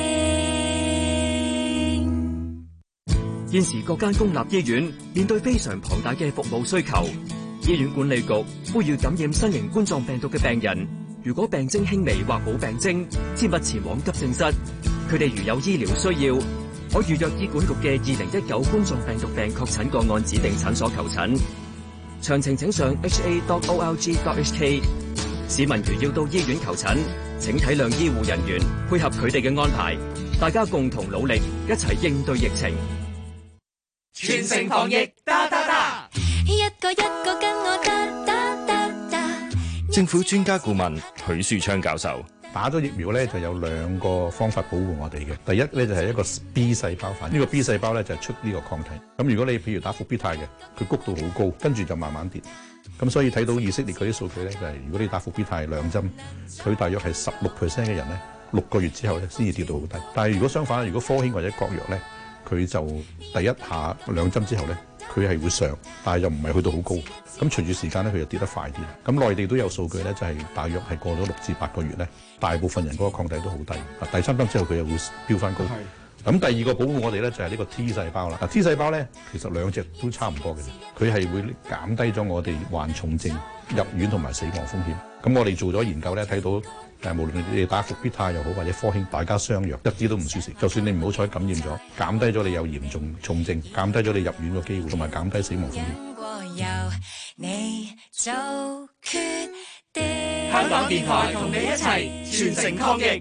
現時各間公立醫院面對非常龐大嘅服務需求，醫院管理局呼籲感染新型冠狀病毒嘅病人，如果病徵輕微或冇病徵，切勿前往急症室。佢哋如有醫療需要，可預約醫管局嘅2019冠狀病毒病確診個案指定診所求診。詳情請上 ha.org.hk。市民如要到醫院求診，請體諒醫護人員，配合佢哋嘅安排，大家共同努力，一齊應對疫情。 全城防疫，打打打！ 一個一個跟我打打打打。 政府專家顧問許樹昌教授， 打咗疫苗咧就有兩個方法保護我哋嘅。第一咧就係一個 B 細胞反應，呢個 B 細胞咧就係出呢個抗體。咁如果你譬如打復必泰嘅，佢谷到好高，跟住就慢慢跌。咁所以睇到以色列嗰啲數據咧，就係如果你打復必泰2針，佢大約係16% 嘅人咧，6個月之後咧先至跌到好低。但係如果相反，如果科興或者國藥咧，佢就第一下2針之後咧，佢係會上，但係又唔係去到好高。咁隨住時間咧，佢就跌得快啲。咁內地都有數據咧，就係大約係過咗6至8個月咧，大部分人嗰個抗體都好低。第3針之後佢又會飆翻高。咁第二個保護我哋咧就係呢個 T 細胞啦。T 細胞咧其實兩隻都差唔多嘅，佢係會減低咗我哋患重症、入院同埋死亡風險。咁我哋做咗研究咧，睇到無論你哋打復必泰又好或者科興，大家相若，一啲都唔輸蝕。就算你唔好彩感染咗，減低咗你有嚴重重症，減低咗你入院嘅機會，同埋減低死亡風險。 香港電台同你一齊全城抗疫。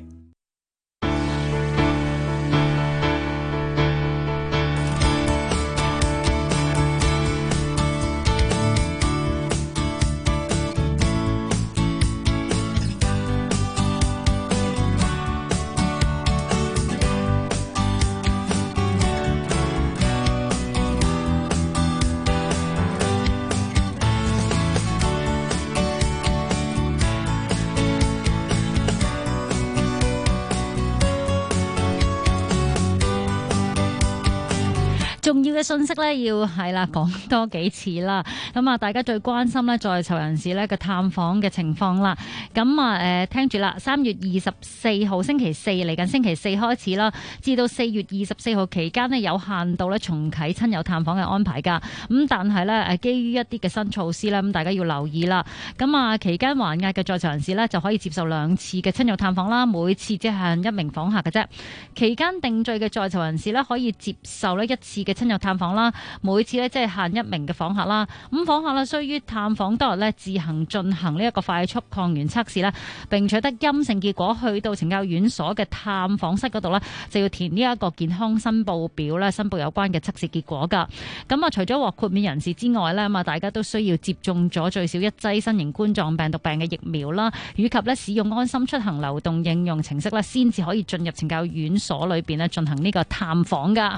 重要嘅信息咧，要係啦講多幾次啦。咁啊，大家最關心咧在囚人士咧嘅探訪嘅情況啦。咁啊，聽住啦，3月24號星期四嚟緊星期四開始啦，至到4月24號期間呢，有限度咧重啟親友探訪嘅安排㗎。咁但係咧基於一啲嘅新措施咧，咁大家要留意啦。咁啊，期間還押嘅在囚人士咧就可以接受2次嘅親友探訪啦，每次只限1名訪客嘅啫。期間定罪嘅在囚人士咧可以接受咧1次嘅嘅親友探訪啦，每次咧即係限1名嘅訪客啦。咁訪客咧需於探訪當日咧自行進行呢一個快速抗原測試啦，並取得陰性結果，去到懲教院所嘅探訪室嗰度咧就要填呢一個健康申報表咧，申報有關嘅測試結果㗎。咁啊，除咗獲豁免人士之外咧，咁啊大家都需要接種咗最少1劑新型冠狀病毒病嘅疫苗啦，以及咧使用安心出行流動應用程式咧，先至可以進入懲教院所裏邊咧進行呢個探訪㗎。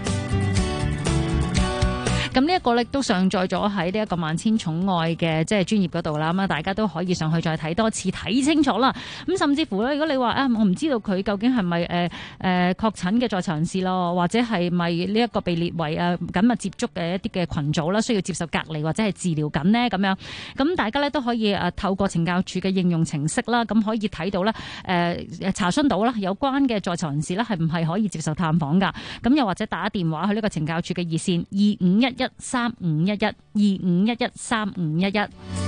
咁呢一個咧都上載咗喺呢一個萬千寵愛嘅即係專頁嗰度啦，咁啊大家都可以上去再睇多次，睇清楚啦。咁甚至乎咧，如果你話我唔知道佢究竟係咪確診嘅在囚人士咯，或者係咪呢一個被列為緊密接觸嘅一啲嘅群組啦，需要接受隔離或者係治療緊呢咁樣。咁大家咧都可以透過懲教署嘅應用程式啦，咁可以睇到啦，查詢到啦有關嘅在囚人士咧係唔係可以接受探訪㗎。咁又或者打電話去呢個懲教署嘅熱線2511351125113511。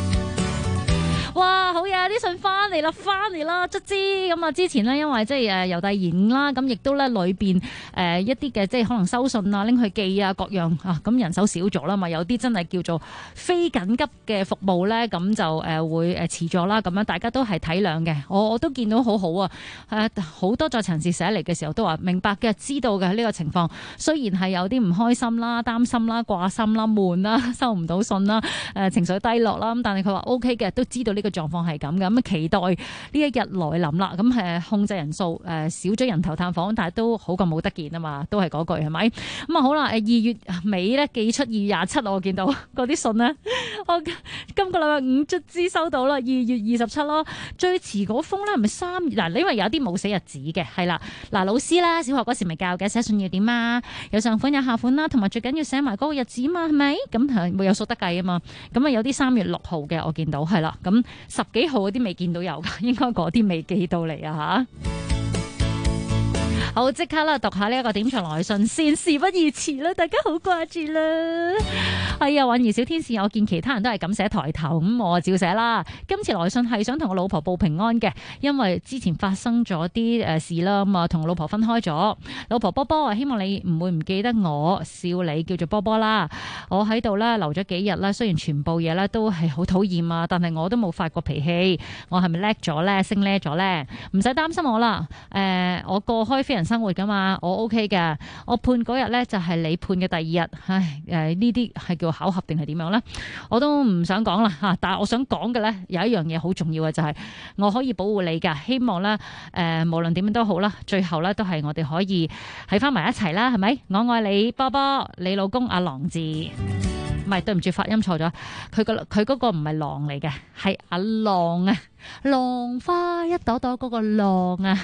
哇，好嘢！啲信翻嚟啦，卒之咁啊！之前呢，因為即係郵遞延誤啦，咁亦都咧裏邊一啲嘅即係可能收信啊、拎去寄啊各樣啊，咁人手少咗啦嘛，有啲真係叫做非緊急嘅服務咧，咁就會遲咗啦。咁樣大家都係體諒嘅，我都見到好好啊！好多在囚人士寫嚟嘅時候都話明白嘅，知道嘅呢個情況，雖然係有啲唔開心啦、擔心啦、掛心啦、悶啦、收唔到信啦、情緒低落啦，咁但係佢話 OK 嘅，都知道呢個狀況係咁嘅，咁期待呢一日來臨啦。咁控制人數少咗人頭探訪，但係都好過冇得見啊嘛，都係嗰句係咪？咁啊好啦，2月尾咧寄出2月27，我見到嗰啲信呢，我今個禮拜5卒之收到啦，2月27咯。最遲嗰封咧係咪3月？嗱，因為有啲冇寫日子嘅，係啦。嗱，老師啦，小學嗰時咪教嘅寫信要點啊？有上款有下款啦，同埋最緊要寫埋嗰個日子嘛，係咪？咁係會有數得計啊嘛。咁啊有啲3月6號嘅，我見到係啦。咁10幾號嗰啲未見到有㗎，應該嗰啲未寄到嚟啊吓。好，即刻啦，讀下呢一個點唱來信先，事不宜遲啦，大家好掛住啦。係啊，允兒小天使，我見其他人都係咁寫抬頭，咁我照寫啦。今次來信係想同我老婆報平安嘅，因為之前發生咗啲事啦，咁啊同老婆分開咗。老婆波波啊，希望你唔會唔記得我，笑你叫做波波啦。我喺度咧留咗幾日啦，雖然全部嘢咧都係好討厭啊，但係我都冇發過脾氣。我係咪叻咗咧？升叻咗咧？唔使擔心我啦。我過開非人生活噶嘛，我 OK 嘅。我判嗰日咧就係你判嘅第2日，唉，呢啲係叫巧合定係點樣咧？我都唔想講啦吓，但係我想講嘅咧有一樣嘢好重要嘅就係我可以保護你噶，希望咧無論點樣都好啦，最後咧都係我哋可以喺翻埋一齊啦，係咪？我愛你，波波，你老公阿郎字，唔係，對唔住，發音錯咗，佢嗰個唔係狼嚟嘅，係阿浪啊，浪花一朵朵嗰個浪啊。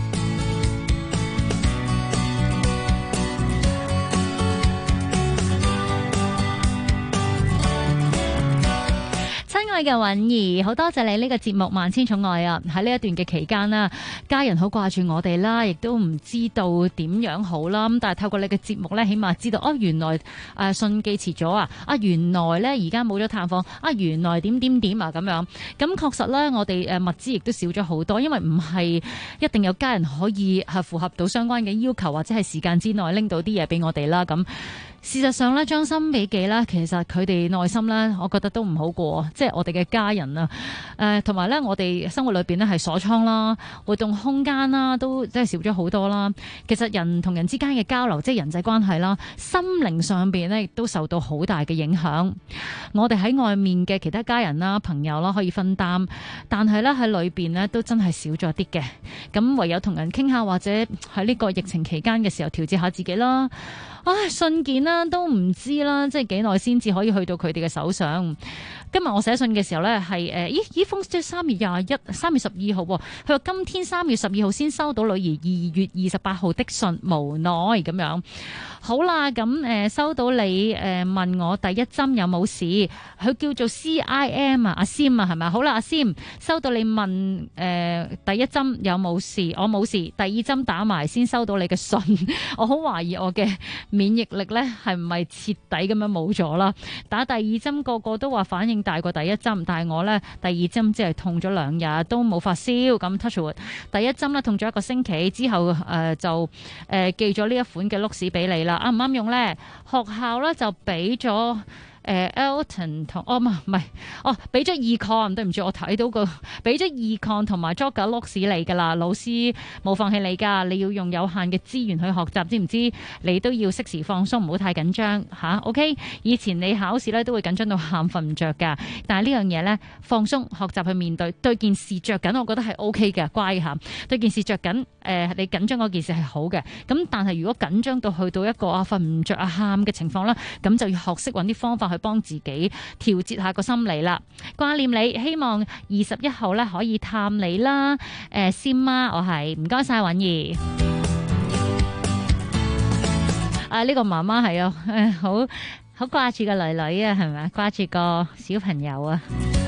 親愛嘅允兒，好多謝你呢個節目萬千寵愛啊！喺呢一段嘅期間啦，家人好掛住我哋啦，亦都唔知道點樣好啦。咁但係透過你嘅節目咧，起碼知道原來信寄遲咗啊！原來咧而家冇咗探訪啊！原來點啊咁樣。咁確實咧，我哋物資亦都少咗好多，因為唔係一定有家人可以係符合到相關嘅要求，或者係時間之內拎到啲嘢俾我哋啦。咁事實上咧，將心比己啦，其實佢哋內心咧，我覺得都唔好過，即係我哋嘅家人啊，同埋咧，我哋生活裏邊咧係鎖倉啦，活動空間啦，都即係少咗好多啦。其實人同人之間嘅交流，即係人際關係啦，心靈上邊咧亦都受到好大嘅影響。我哋喺外面嘅其他家人啦、朋友啦可以分擔，但係咧喺裏邊咧都真係少咗啲嘅。咁唯有同人傾下，或者喺呢個疫情期間嘅時候調節下自己啦。信件啦都唔知啦，即係幾耐先至可以去到佢哋嘅手上。今日我寫信嘅時候咧係呢封即係3月12號，佢話今天3月12號先收到女兒2月28號的信，無奈咁樣。好啦，咁收到你問我第一針有冇事，佢叫做 CIM 啊，阿 Sim 啊係咪？好啦，阿 Sim 收到你問第一針有冇事，我冇事，第2針打埋先收到你嘅信，我好懷疑我嘅免疫力咧係唔係徹底咁樣冇咗啦？打第二針個個都話反應大過第一針，但係我咧第二針只係痛咗2日，都冇發燒。咁 touch wood， 第一針咧痛咗1個星期之後，就寄咗呢一款嘅碌屎俾你啦。啱唔啱用咧？學校咧就俾咗。Elton 同俾咗Econ，對唔住，我睇到個俾咗Econ同埋 Jogger 碌屎你噶啦，老師冇放棄你噶，你要用有限嘅資源去學習，知唔知？你都要適時放鬆，唔好太緊張吓。OK， 以前你考試咧都會緊張到喊瞓唔着噶，但係呢樣嘢咧放鬆學習去面對，對件事着緊，我覺得係 OK 嘅，乖吓。對件事着緊，你緊張嗰件事係好嘅。咁但係如果緊張到去到一個瞓唔着喊嘅情況啦，咁就要學識揾啲方法去幫自己調節下個心理啦。掛念你，希望21號咧可以探你啦。先媽，我係唔該晒允兒。呢個媽媽係好掛住個女女啊，係咪？掛住個小朋友啊。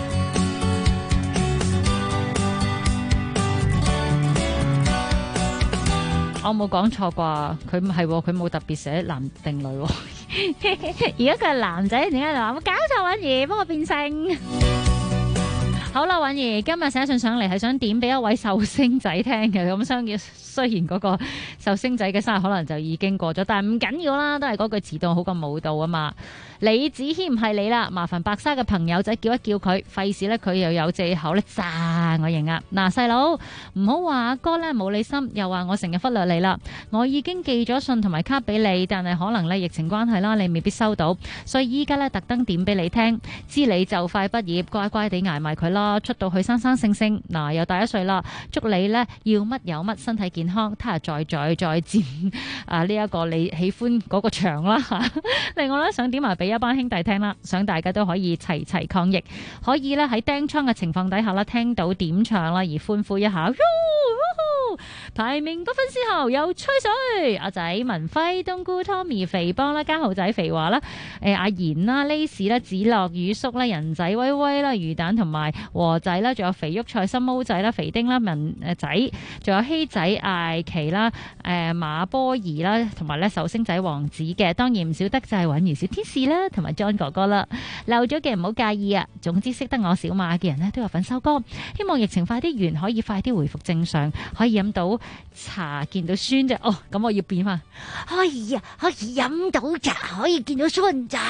我冇講錯啩？佢佢冇特別寫男定女。而家佢係男仔，點解你話我搞錯？允兒幫我變性。好啦，允兒今日寫信上嚟係想點俾一位壽星仔聽嘅。咁雖然嗰個壽星仔嘅生日可能就已經過咗，但係唔緊要啦，都係嗰句遲到好過冇到啊嘛。李子謙唔係你啦，麻煩白沙嘅朋友仔叫一叫佢，費事咧佢又有借口咧炸我型啊！嗱，細佬唔好話阿哥咧冇你心，又話我成日忽略你啦。我已經寄咗信同埋卡俾你，但係可能咧疫情關係啦，你未必收到，所以依家咧特登點俾你聽。知你就快畢業，乖乖地捱埋佢啦，出到去生生性性。嗱，又大1歲啦，祝你咧要乜有乜，身體健康，他日再戰呢一個你喜歡嗰個場啦嚇。另外咧想點埋俾一班兄弟聽啦，想大家都可以齊齊抗疫，可以咧喺釘槍嘅情況底下啦，聽到點唱啦而歡呼一下。排名不分先後有吹水，阿仔文輝、冬菇、Tommy、肥邦啦、家豪仔、肥華啦、阿賢啦、Lace 啦、子樂、雨叔啦、人仔威威啦、魚蛋同埋和仔啦，仲有肥沃菜心毛仔啦、肥丁啦、文仔，仲有希仔、艾琪啦、馬波兒啦，同埋咧壽星仔王子嘅，當然唔少得就係允兒小天使啦，同埋 John 哥哥啦。漏咗嘅唔好介意啊。總之識得我小馬嘅人呢都有份收歌，希望疫情快啲完，可以快啲回復正常，可以飲到茶見到孫啫。哦，咁我要變翻，可以飲到茶，可以見到孫仔，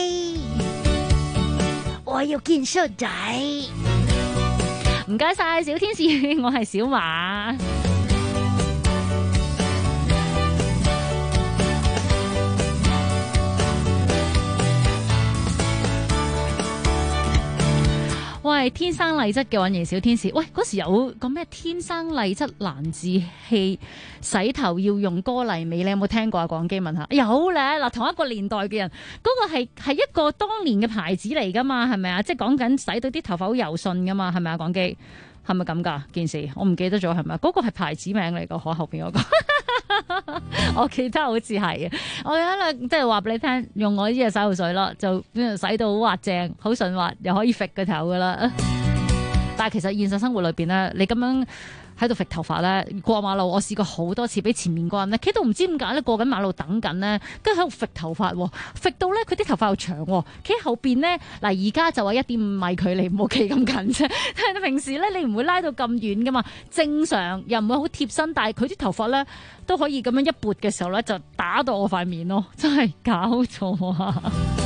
我要見孫仔。唔該晒小天使，我係小馬。喂，天生麗質嘅允兒小天使，喂，嗰時有個咩天生麗質蘭字器洗頭要用歌麗美，你有冇聽過啊？廣基問下，有咧。嗱，同一個年代嘅人，嗰個係一個當年嘅牌子嚟噶嘛，係咪啊？即係講緊洗到啲頭髮好柔順噶嘛，係咪啊？廣基係咪咁噶件事？我唔記得咗係咪？嗰個係牌子名嚟噶，可後邊嗰個。我記得好似係嘅，我有一即係話俾你聽，用我呢隻洗頭水咯，就洗到好滑正，好順滑，又可以揈個頭噶啦。但係其實現實生活裏邊咧，你咁樣喺度揈頭髮咧，過馬路我試過好多次，俾前面個人咧企到唔知點解咧過緊馬路等緊咧，跟住喺度揈頭髮，揈到咧佢啲頭髮又長，企喺後邊咧嗱，而家就話1.5米距離，唔好企咁近啫。但係平時咧你唔會拉到咁遠噶嘛，正常又唔會好貼身，但係佢啲頭髮咧都可以咁樣一撥嘅時候咧就打到我塊面咯，真係搞錯啊！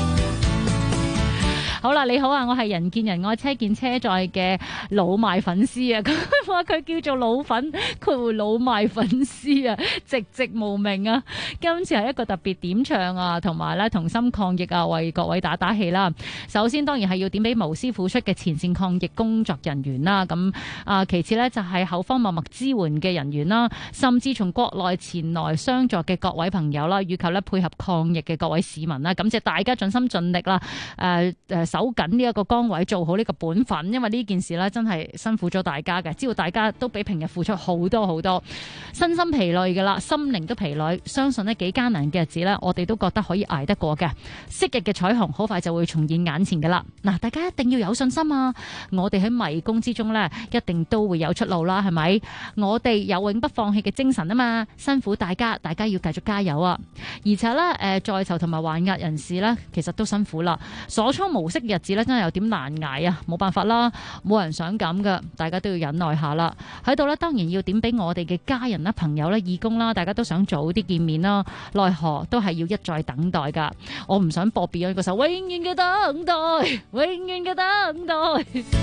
好啦，你好啊，我係人見人愛車見車載嘅老賣粉絲啊，佢話佢叫做老粉，佢會老賣粉絲啊，寂寂無名啊。今次係一個特別點唱啊，同埋咧同心抗疫啊，為各位打打氣啦。首先當然係要點俾無私付出嘅前線抗疫工作人員啦，咁其次呢，就係後方默默支援嘅人員啦，甚至從國內前來相助嘅各位朋友啦，以及咧配合抗疫嘅各位市民啦，感謝大家盡心盡力啦， 守緊呢一個崗位，做好呢個本分，因為呢件事咧真係辛苦咗大家嘅，知道大家都比平日付出好多好多，身心疲累㗎啦，心靈都疲累，相信呢幾艱難嘅日子呢，我哋都覺得可以捱得過嘅。昔日嘅彩虹好快就會重現眼前㗎啦。嗱，大家一定要有信心啊！我哋喺迷宮之中呢，一定都會有出路啦，係咪？我哋有永不放棄嘅精神啊嘛，辛苦大家要繼續加油啊！而且呢，在囚同埋還押人士呢，其實都辛苦啦。所倉無息嘅日子呢，真係有點難捱啊！冇辦法啦，冇人想咁㗎，大家都要忍耐下啦。喺度呢，當然要點俾我哋嘅家人啦、朋友啦、義工啦，大家都想早啲見面啦，奈何都係要一再等待㗎。我唔想播 Beyond 嗰首永遠嘅等待，永遠嘅等待。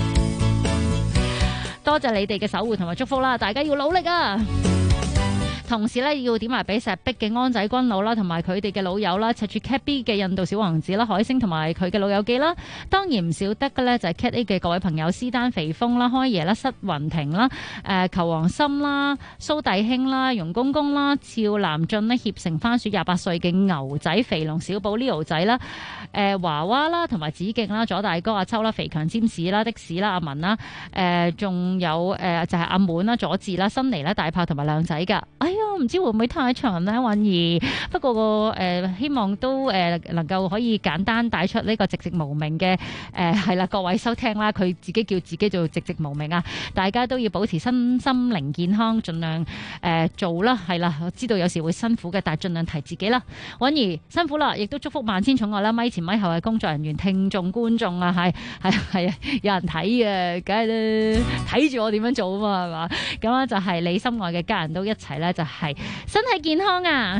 多謝你哋嘅守護同埋祝福啦，大家要努力啊！同時咧要點埋俾石壁嘅安仔軍佬啦，同埋佢哋嘅老友啦，赤柱 Cat B 嘅印度小王子啦，海星同埋佢嘅老友記啦，當然唔少得嘅咧就係 Cat A 嘅各位朋友，斯丹肥峰啦、開爺啦、失雲亭啦、球王森啦、蘇弟兄啦、容公公啦、趙南俊呢、協成番薯28歲嘅牛仔、肥龍小寶 Leo 仔啦、華娃啦，同埋子敬啦、左大哥阿秋啦、肥強占士啦、的士啦、阿文啦，仲有就係阿滿啦、佐治啦、新尼啦、大炮同埋靚仔噶。唔知會唔會太長咧，允兒。不過希望都能夠可以簡單帶出呢個寂寂無名嘅係啦，各位收聽啦，佢自己叫自己做寂寂無名啊！大家都要保持身心靈健康，盡量做啦，係啦。我知道有時會辛苦嘅，但係盡量提自己啦。允兒辛苦啦，亦都祝福萬千寵愛啦，咪前咪後嘅工作人員、聽眾、觀眾啊，係啊，有人睇嘅，梗係睇住我點樣做啊嘛，係嘛？咁啊就係你心愛嘅家人都一齊咧，就係身體健康啊！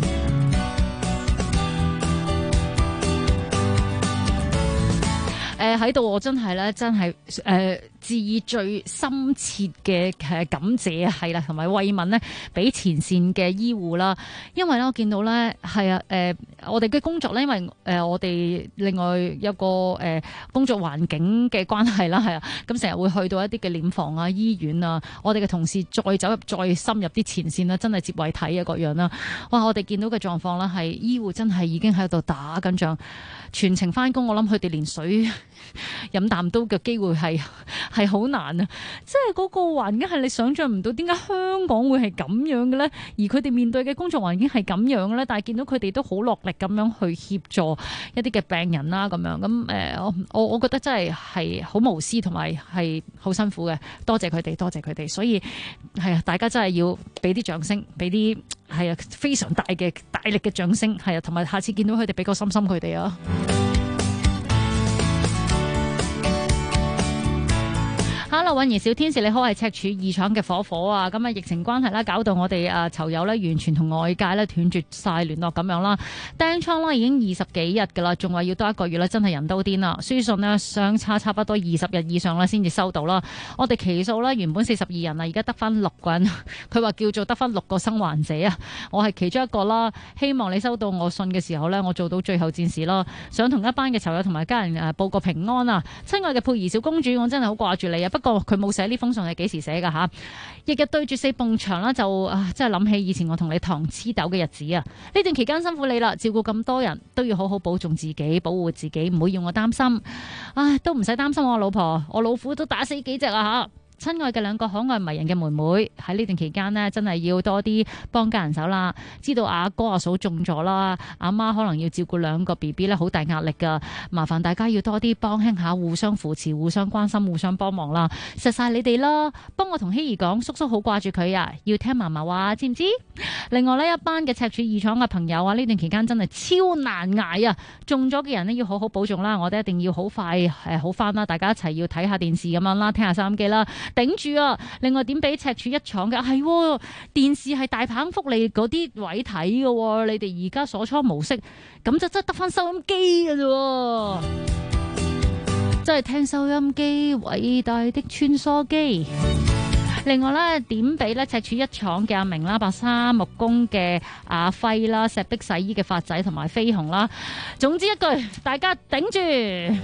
喺度我真係致以最深切嘅感謝係啦，同埋慰問呢，俾前線嘅醫護啦。因為咧，我見到咧係啊，我哋嘅工作咧，因為我哋另外有個工作環境嘅關係啦，係啊，咁成日會去到一啲嘅殮房啊、醫院啊，我哋嘅同事再走入再深入啲前線啦，真係接遺體啊各樣啦。哇！我哋見到嘅狀況啦，係醫護真係已經喺度打緊仗，全程翻工，我諗佢哋連水飲啖都嘅機會係好難啊！即係嗰個環境係你想象唔到，點解香港會係咁樣嘅咧？而佢哋面對嘅工作環境係咁樣嘅咧，但係見到佢哋都好落力咁樣去協助一啲嘅病人啦，咁樣咁我覺得真係好無私同埋係好辛苦嘅。多謝佢哋，多謝佢哋。所以係啊，大家真係要俾啲掌聲，俾啲係啊非常大力嘅掌聲，係啊，同埋下次見到佢哋俾個心心佢哋啊！Hello， 允兒小天使你好，係赤柱二廠嘅火啊！咁啊，疫情關係啦，搞到我哋囚友咧完全同外界咧斷絕晒聯絡咁樣啦。釘倉啦已經20幾日噶啦，仲話要多1個月啦，真係人都癲啦！書信呢，相差差不多20日以上啦，先至收到啦。我哋期數咧原本42人啦，而家得翻6個人。佢話叫做得翻6個生還者啊！我係其中一個啦。希望你收到我信嘅時候呢，我做到最後戰士啦，想同一班嘅囚友同埋家人報個平安啊！親愛嘅佩兒小公主，我真係好掛住你啊！不過佢冇寫呢封信係幾時寫噶吓？日日對住4埲牆啦，就真係諗起以前我同你糖黐豆嘅日子啊！呢段期間辛苦你啦，照顧咁多人都要好好保重自己，保護自己，唔好要我擔心。唉，都唔使擔心我老婆，我老虎都打死幾隻啊吓！親愛嘅2個可愛迷人嘅妹妹，喺呢段期間呢，真係要多啲幫家人手啦。知道阿哥阿嫂中咗啦，阿媽可能要照顧2個 BB 咧，好大壓力噶。麻煩大家要多啲幫輕下，互相扶持、互相關心、互相幫忙啦。實晒你哋啦，幫我同希兒講，叔叔好掛住佢啊，要聽嫲嫲話，知唔知？另外呢，一班嘅赤柱二廠嘅朋友啊，呢段期間真係超難捱啊！中咗嘅人呢，要好好保重啦，我哋一定要好快好翻啦，大家一齊要睇下電視咁樣啦，聽下收音機啦。頂住啊！另外點俾赤柱一廠嘅係電視係大棒福利嗰啲位睇嘅，你哋而家所初無識，咁就真係得翻收音機嘅啫，真係聽收音機，偉大的穿梭機。另外咧，點俾咧赤柱一廠嘅阿明啦、白沙木工嘅阿輝啦、石壁洗衣嘅發仔同埋飛鴻啦。總之一句，大家頂住。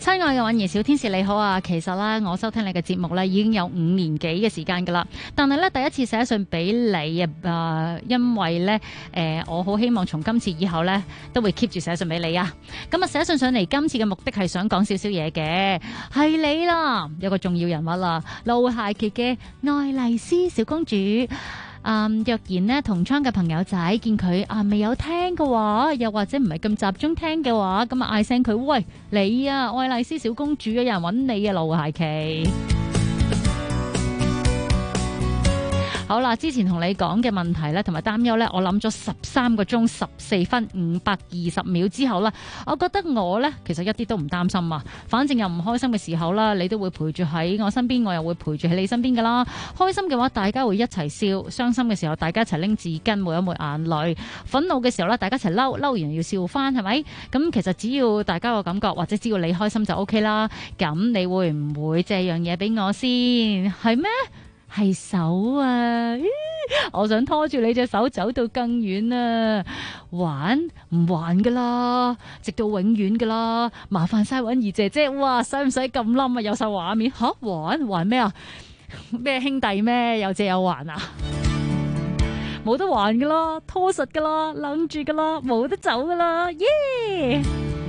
親愛嘅允兒小天使你好啊，其實咧我收聽你嘅節目咧已經有5年幾嘅時間噶啦，但係咧第一次寫信俾你啊，因為咧我好希望從今次以後咧都會 keep 住寫信俾你啊。咁啊寫信上嚟，今次嘅目的係想講少少嘢嘅，係你啦，有個重要人物啦，盧孩琪嘅愛麗絲小公主。若然呢同窗嘅朋友仔見佢未有聽嘅話，又或者唔係咁集中聽嘅話，咁啊嗌聲佢，喂，你啊愛麗絲小公主，有人揾你啊盧孩琪。好啦，之前同你講嘅問題咧，同埋擔憂咧，我諗咗13個鐘14分520秒之後啦，我覺得我咧其實一啲都唔擔心啊。反正又唔開心嘅時候啦，你都會陪住喺我身邊，我又會陪住喺你身邊噶啦。開心嘅話，大家會一齊笑；傷心嘅時候，大家一齊拎紙巾抹一抹眼淚；憤怒嘅時候咧，大家一齊嬲，嬲完要笑翻，係咪？咁其實只要大家個感覺，或者只要你開心就 OK 啦。咁你會唔會借樣嘢俾我先？係咩？係手啊！我想拖住你隻手走到更遠啊！還唔還噶啦，直到永遠噶啦！麻煩晒允兒姐姐，哇，使唔使咁冧啊？有晒畫面吓，還咩啊？咩兄弟咩？有借有還啊？冇得還噶啦，拖實噶啦，諗住噶啦，冇得走噶啦，耶！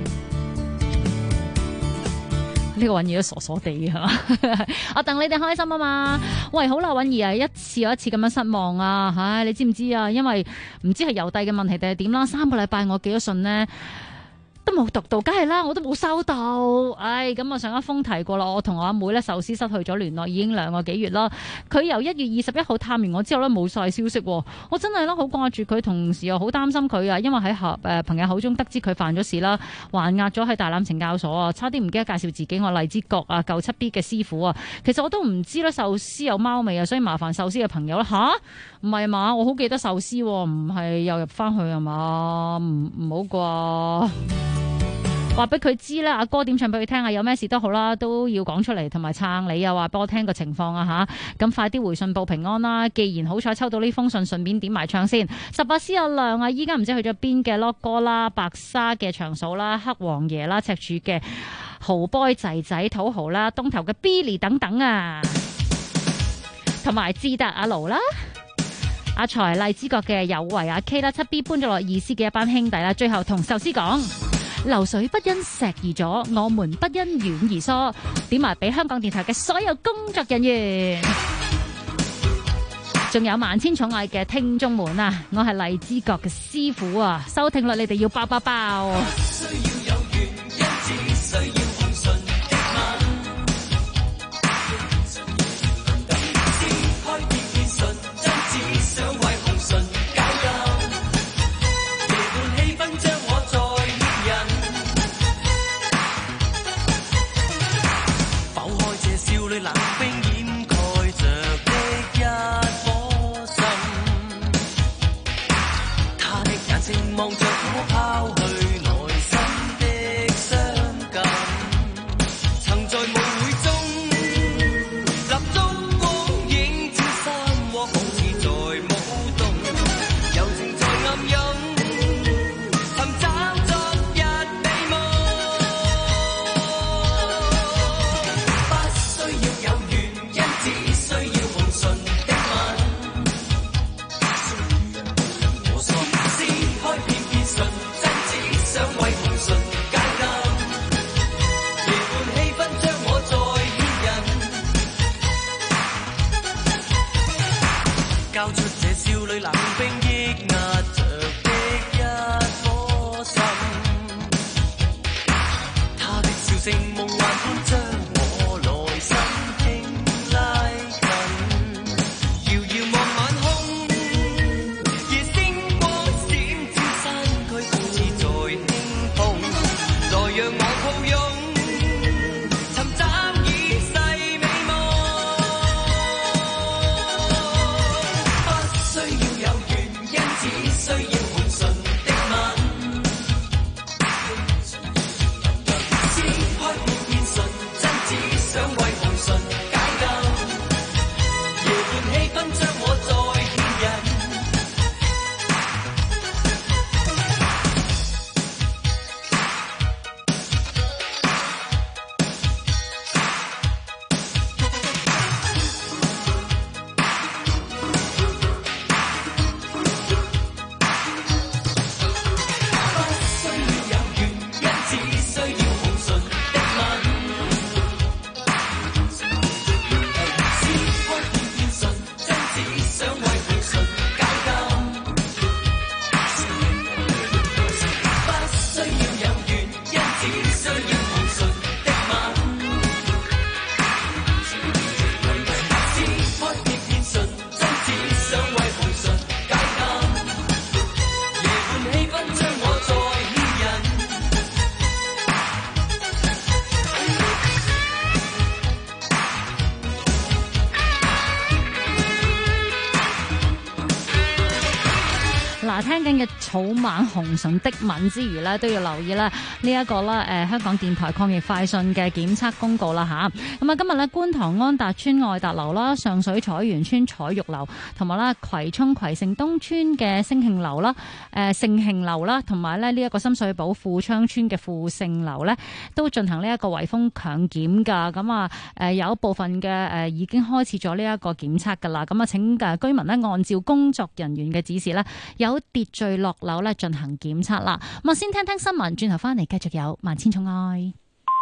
呢個允兒都傻傻地係嘛？我戥你哋開心啊嘛！喂，好啦，允兒啊，一次又一次咁樣失望啊！唉，你知唔知啊？因為唔知係郵遞嘅問題定係點啦？3個禮拜我寄咗信呢，都冇讀到，梗係啦，我都冇收到。唉，咁我上一封提過啦，我同我阿妹咧壽司失去咗聯絡，已經2個幾月啦。佢由1月21號探完我之後咧冇晒消息，我真係啦好掛住佢，同時又好擔心佢啊，因為喺朋友口中得知佢犯咗事啦，還押咗喺大欖懲教所啊，差啲唔記得介紹自己，我荔枝角啊舊7B 嘅師傅啊。其實我都唔知咧壽司有貓味啊，所以麻煩壽司嘅朋友啦吓，唔係嘛？我好記得壽司，唔係又入翻去係嘛？唔好啩？話俾佢知啦，阿哥點唱俾佢聽啊！有咩事都好啦，都要講出嚟，同埋撐你啊！話俾我聽個情況啊吓，咁快啲回信報平安啦！既然好彩抽到呢封信，順便點埋唱先。18C 阿亮啊，依家唔知去咗邊嘅 Lock 哥啦，白沙嘅長嫂啦，黑王爺啦，赤柱嘅豪 boy 仔仔土豪啦，東頭嘅 Billy 等等啊，同埋志達阿盧啦。阿財荔枝角嘅有為阿 K 啦，7B 搬咗落意思嘅一班兄弟啦，最後同壽司講。流水不因石而阻，我們不因遠而疏。點埋俾香港電台嘅所有工作人員，仲有萬千寵愛嘅聽眾們啊！我係荔枝角嘅師傅啊，收聽率你哋要爆爆爆！ 冷冰掩蓋着的一顆心，他的眼睛望着我拋去內心的傷感，曾在舞會中立燭光影照山窩，好似在舞動，柔情在暗湧，尋找昨日美夢。交出這少女冷冰抑壓着的一顆心，她的笑聲夢幻般將我內心輕拉近，遙遙望晚空，夜星光閃照山區，好似在輕碰，來讓我抱擁。真聽緊嘅草蜢紅唇的吻之餘呢，都要留意咧呢一個啦香港電台抗疫快訊嘅檢測公告啦吓。咁啊，今日咧觀塘安達邨愛達樓啦、上水彩園邨彩玉樓同埋啦葵涌葵盛東邨嘅盛慶樓啦、盛慶樓啦，同埋咧呢一個深水埗富昌邨嘅富盛樓咧，都進行呢一個圍封強檢噶。咁啊有一部分嘅已經開始咗呢一個檢測噶啦。咁啊請居民咧按照工作人員嘅指示咧，有秩序落樓咧進行檢測啦。咁啊先聽聽新聞，轉頭翻嚟繼續有萬千寵愛。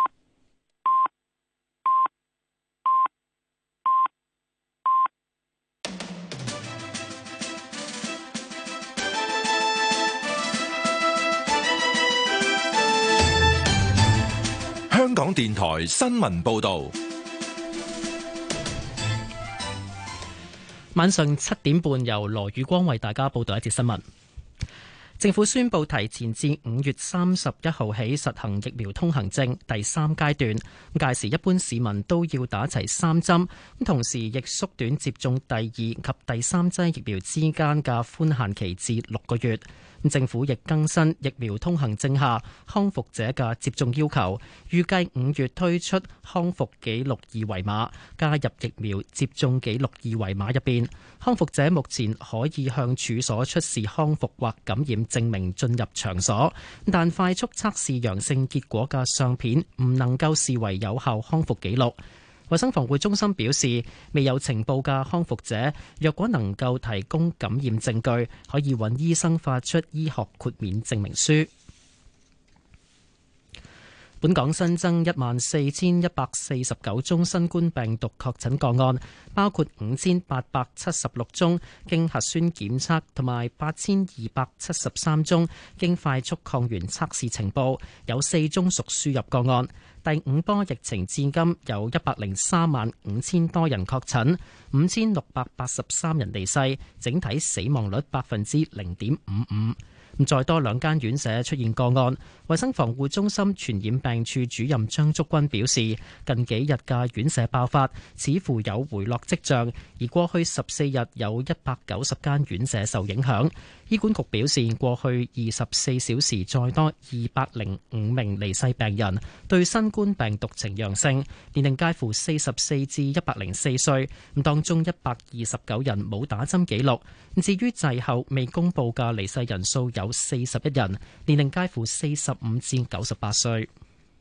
香港電台新聞報道， 晚上7點半由羅宇光為大家報道一節新聞。政府宣布提前至5月31號起實行疫苗通行證第3階段，屆時一般市民都要打齊3針，同時亦縮短接種第2及第3劑疫苗之間嘅寬限期至6個月。政府亦更新疫苗通行證下康復者嘅接種要求，預計5月推出康復記錄二維碼，加入疫苗接種記錄二維碼入邊。康復者目前可以向處所出示康復或感染證明進入場所，但快速測試陽性結果嘅相片唔能夠視為有效康復記錄。衛生防護中心表示，未有呈報嘅康復者，若果能夠提供感染證據，可以揾醫生發出醫學豁免證明書。本港新增14,149宗新冠病毒確診個案，包括5,876宗經核酸檢測同埋8,273宗經快速抗原測試呈報，有4宗屬輸入個案。第5波疫情至今有1035000多人確診，5683人離世，整體死亡率0.55%。再多2間院舍出現個案，衛生防護中心傳染病處主任張竹君表示，近幾日嘅院舍爆發似乎有回落跡象，而過去14日有190間院舍受影響。醫管局表示，過去24小時再多205名離世病人對新冠病毒呈陽性，年齡介乎44至104歲，當中129人冇打針記錄。至於滯後未公佈嘅離世人數有41人，年齡介乎45至98歲。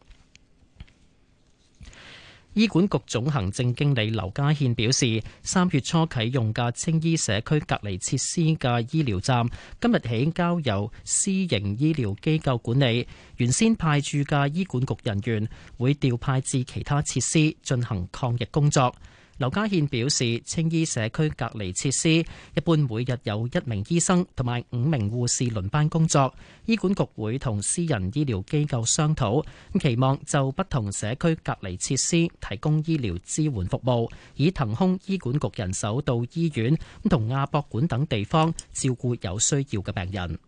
醫管局總行政經理劉家憲表示，3月初啟用嘅青衣社區隔離設施嘅醫療站，今日起交由私營醫療機構管理，原先派駐嘅醫管局人員會調派至其他設施進行抗疫工作。劉家憲表示，青衣社區隔離設施一般每日有1名醫生同埋5名護士輪班工作。醫管局會同私人醫療機構商討，期望就不同社區隔離設施提供醫療支援服務，以騰空醫管局人手到醫院同亞博館等地方照顧有需要嘅病人。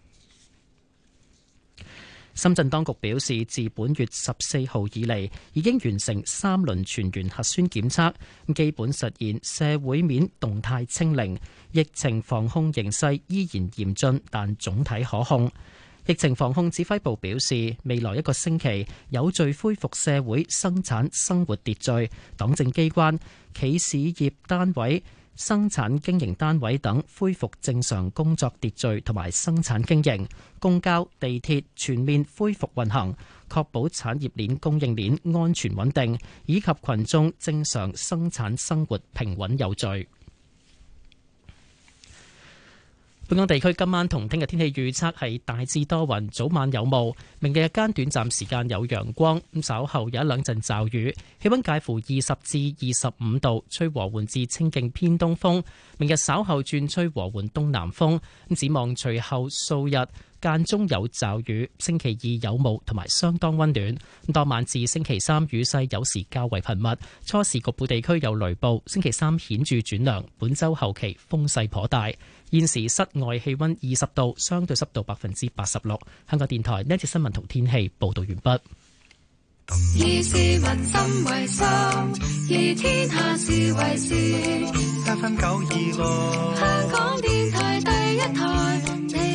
深圳當局表示，自本月14號以嚟，已經完成3輪全員核酸檢測，基本實現社會面動態清零。疫情防控形勢依然嚴峻，但總體可控。疫情防控指揮部表示，未來1個星期有序恢復社會生產生活秩序，黨政機關、企事業單位、生產經營單位等恢復正常工作秩序同埋生產經營，公交、地鐵全面恢復運行，確保產業鏈供應鏈安全穩定，以及群眾正常生產生活平穩有序。本港地區今晚同聽日天氣預測係大致多雲，早晚有霧。明日日間短暫時間有陽光，稍後有1-2陣驟雨。氣溫介乎20至25度，吹和緩至清勁偏東風。明日稍後轉吹和緩東南風。展望隨後數日間中有驟雨，星期2有霧同埋相當溫暖。當晚至星期3雨勢有時較為頻密，初時局部地區有雷暴。星期3顯著轉涼，本週後期風勢頗大。現時室外氣溫20度，相對濕度86%。香港電台呢一節新聞同天氣報道完畢。 以市民心為心，以天下事為事。7分926，香港電台第1台。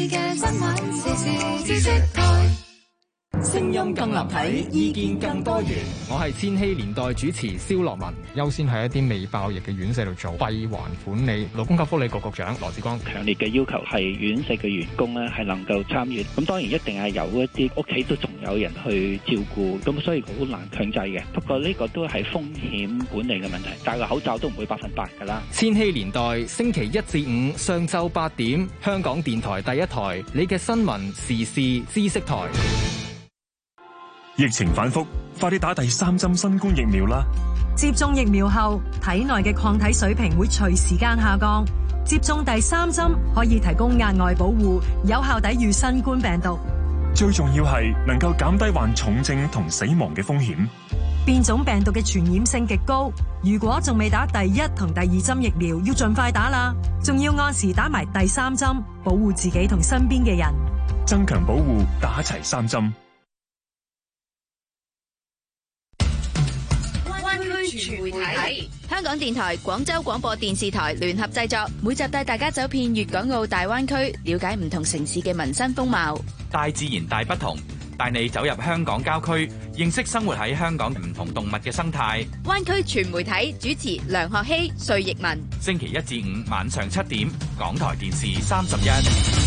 時事知識台， 聲音更立體，意見更多元。我係千禧年代主持蕭樂文。優先喺一啲未爆疫嘅院舍度做閉環管理。勞工及福利局局長羅致光強烈嘅要求係院舍嘅員工咧係能夠參與，咁當然一定係有一啲屋企都仲有人去照顧，咁所以好難強制嘅。不過呢個都係風險管理嘅問題，戴個口罩都唔會100%㗎啦。 千禧年代星期一至五上晝8點，香港電台第一台，你嘅新聞時事知識台。 疫情反覆，快啲打第3針新冠疫苗啦！ 接種疫苗後，體內嘅抗體水平會隨時間下降。接種第3針可以提供額外保護，有效抵禦新冠病毒。 最重要係能夠減低患重症同死亡嘅風險。 變種病毒嘅傳染性極高，如果仲未打第1同第2針疫苗，要盡快打啦。仲要按時打埋第3針，保護自己同身邊嘅人。 增強保護，打齊3針。 全媒體，香港電台、廣州廣播電視台聯合製作，每集帶大家走遍粵港澳大灣區，了解唔同城市嘅民生風貌。 大自然大不同，帶你走入香港郊區，認識生活喺香港唔同動物嘅生態。 灣區全媒體主持梁學希、瑞奕文。 星期1至5晚上7點，港台電視31。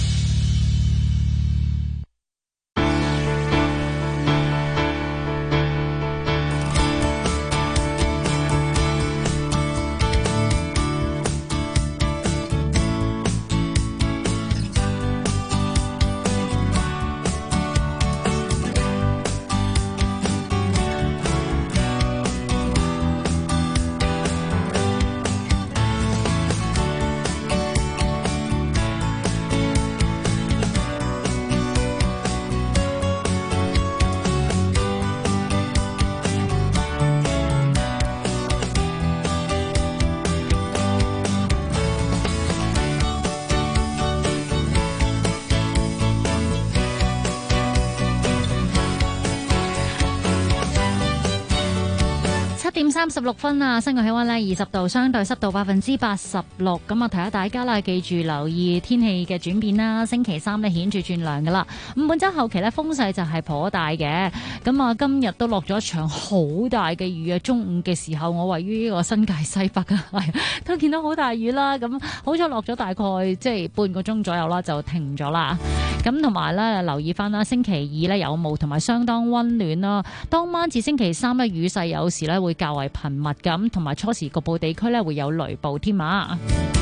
36分啊，室外氣溫呢20度，相對濕度86%。咁啊，提下大家啦，記住留意天氣嘅轉變啦。星期3呢顯著轉涼噶啦。咁本周後期呢風勢就係頗大嘅。咁啊，今日都落咗一場好大嘅雨啊！中午嘅時候，我位於呢個新界西北啊，都見到好大雨啦。咁好彩落咗大概半個鐘左右啦，就停咗啦。咁同埋咧，留意翻啦，星期2呢有霧同埋相當溫暖啦。當晚至星期3呢雨勢有時呢會較為頻密咁，同埋初時局部地區呢會有雷暴添啊！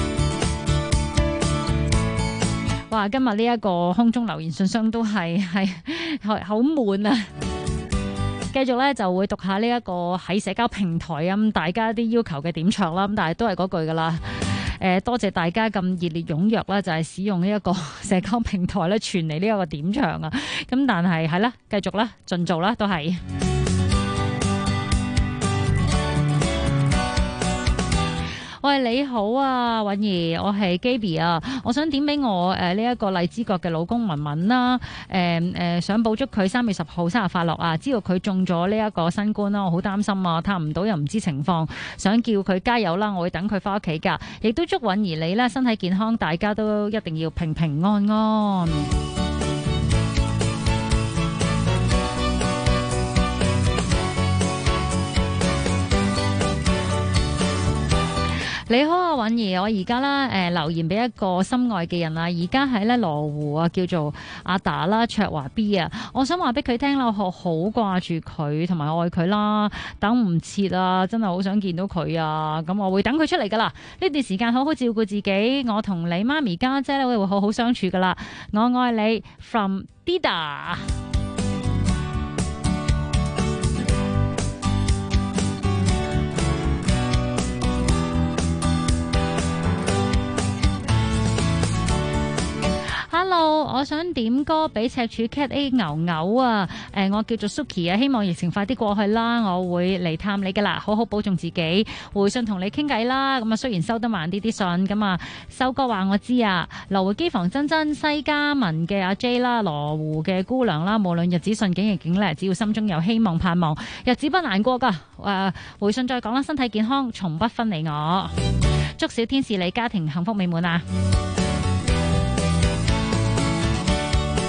哇，今日呢一個空中留言信箱都係好悶啊！繼續呢就會讀下呢一個喺社交平台咁大家啲要求嘅點唱啦，咁但係都係嗰句噶啦。多謝大家咁熱烈踴躍啦，就係使用呢一個社交平台咧傳嚟呢一個點唱啊！咁但係啦，繼續啦，盡做啦，都係。喂，你好啊，允兒，我係 Gaby 啊，我想點俾我呢一個荔枝角嘅老公文文啦，想補祝佢3月10號生日快樂啊！知道佢中咗呢一個新冠啦，我好擔心啊，探唔到又唔知情況，想叫佢加油啦，我會等佢翻屋企噶，亦都祝允兒你咧身體健康，大家都一定要平平安安。你好啊，允兒，我而家啦留言俾一個心愛嘅人啊，而家喺咧羅湖啊，叫做阿達啦，卓華 B 啊，我想話俾佢聽啦，我好掛住佢同埋愛佢啦，等唔切啊，真係好想見到佢啊，咁我會等佢出嚟噶啦，呢段時間好好照顧自己，我同你媽咪家姐咧會好好相處噶啦，我愛你 from Dida。Hello， 我想點歌俾赤柱 Cat A 牛牛啊！我叫做 Suki 啊，希望疫情快啲過去啦，我會嚟探你噶啦，好好保重自己，回信同你傾偈啦。咁啊，雖然收得慢啲信，咁啊，收哥話我知啊，羅湖機房珍珍、西加文嘅阿 J 啦，羅湖嘅姑娘啦，無論日子順境逆境咧，只要心中有希望盼望，日子不難過噶。回信再講啦，身體健康，從不分離我。祝小天使你家庭幸福美滿啊！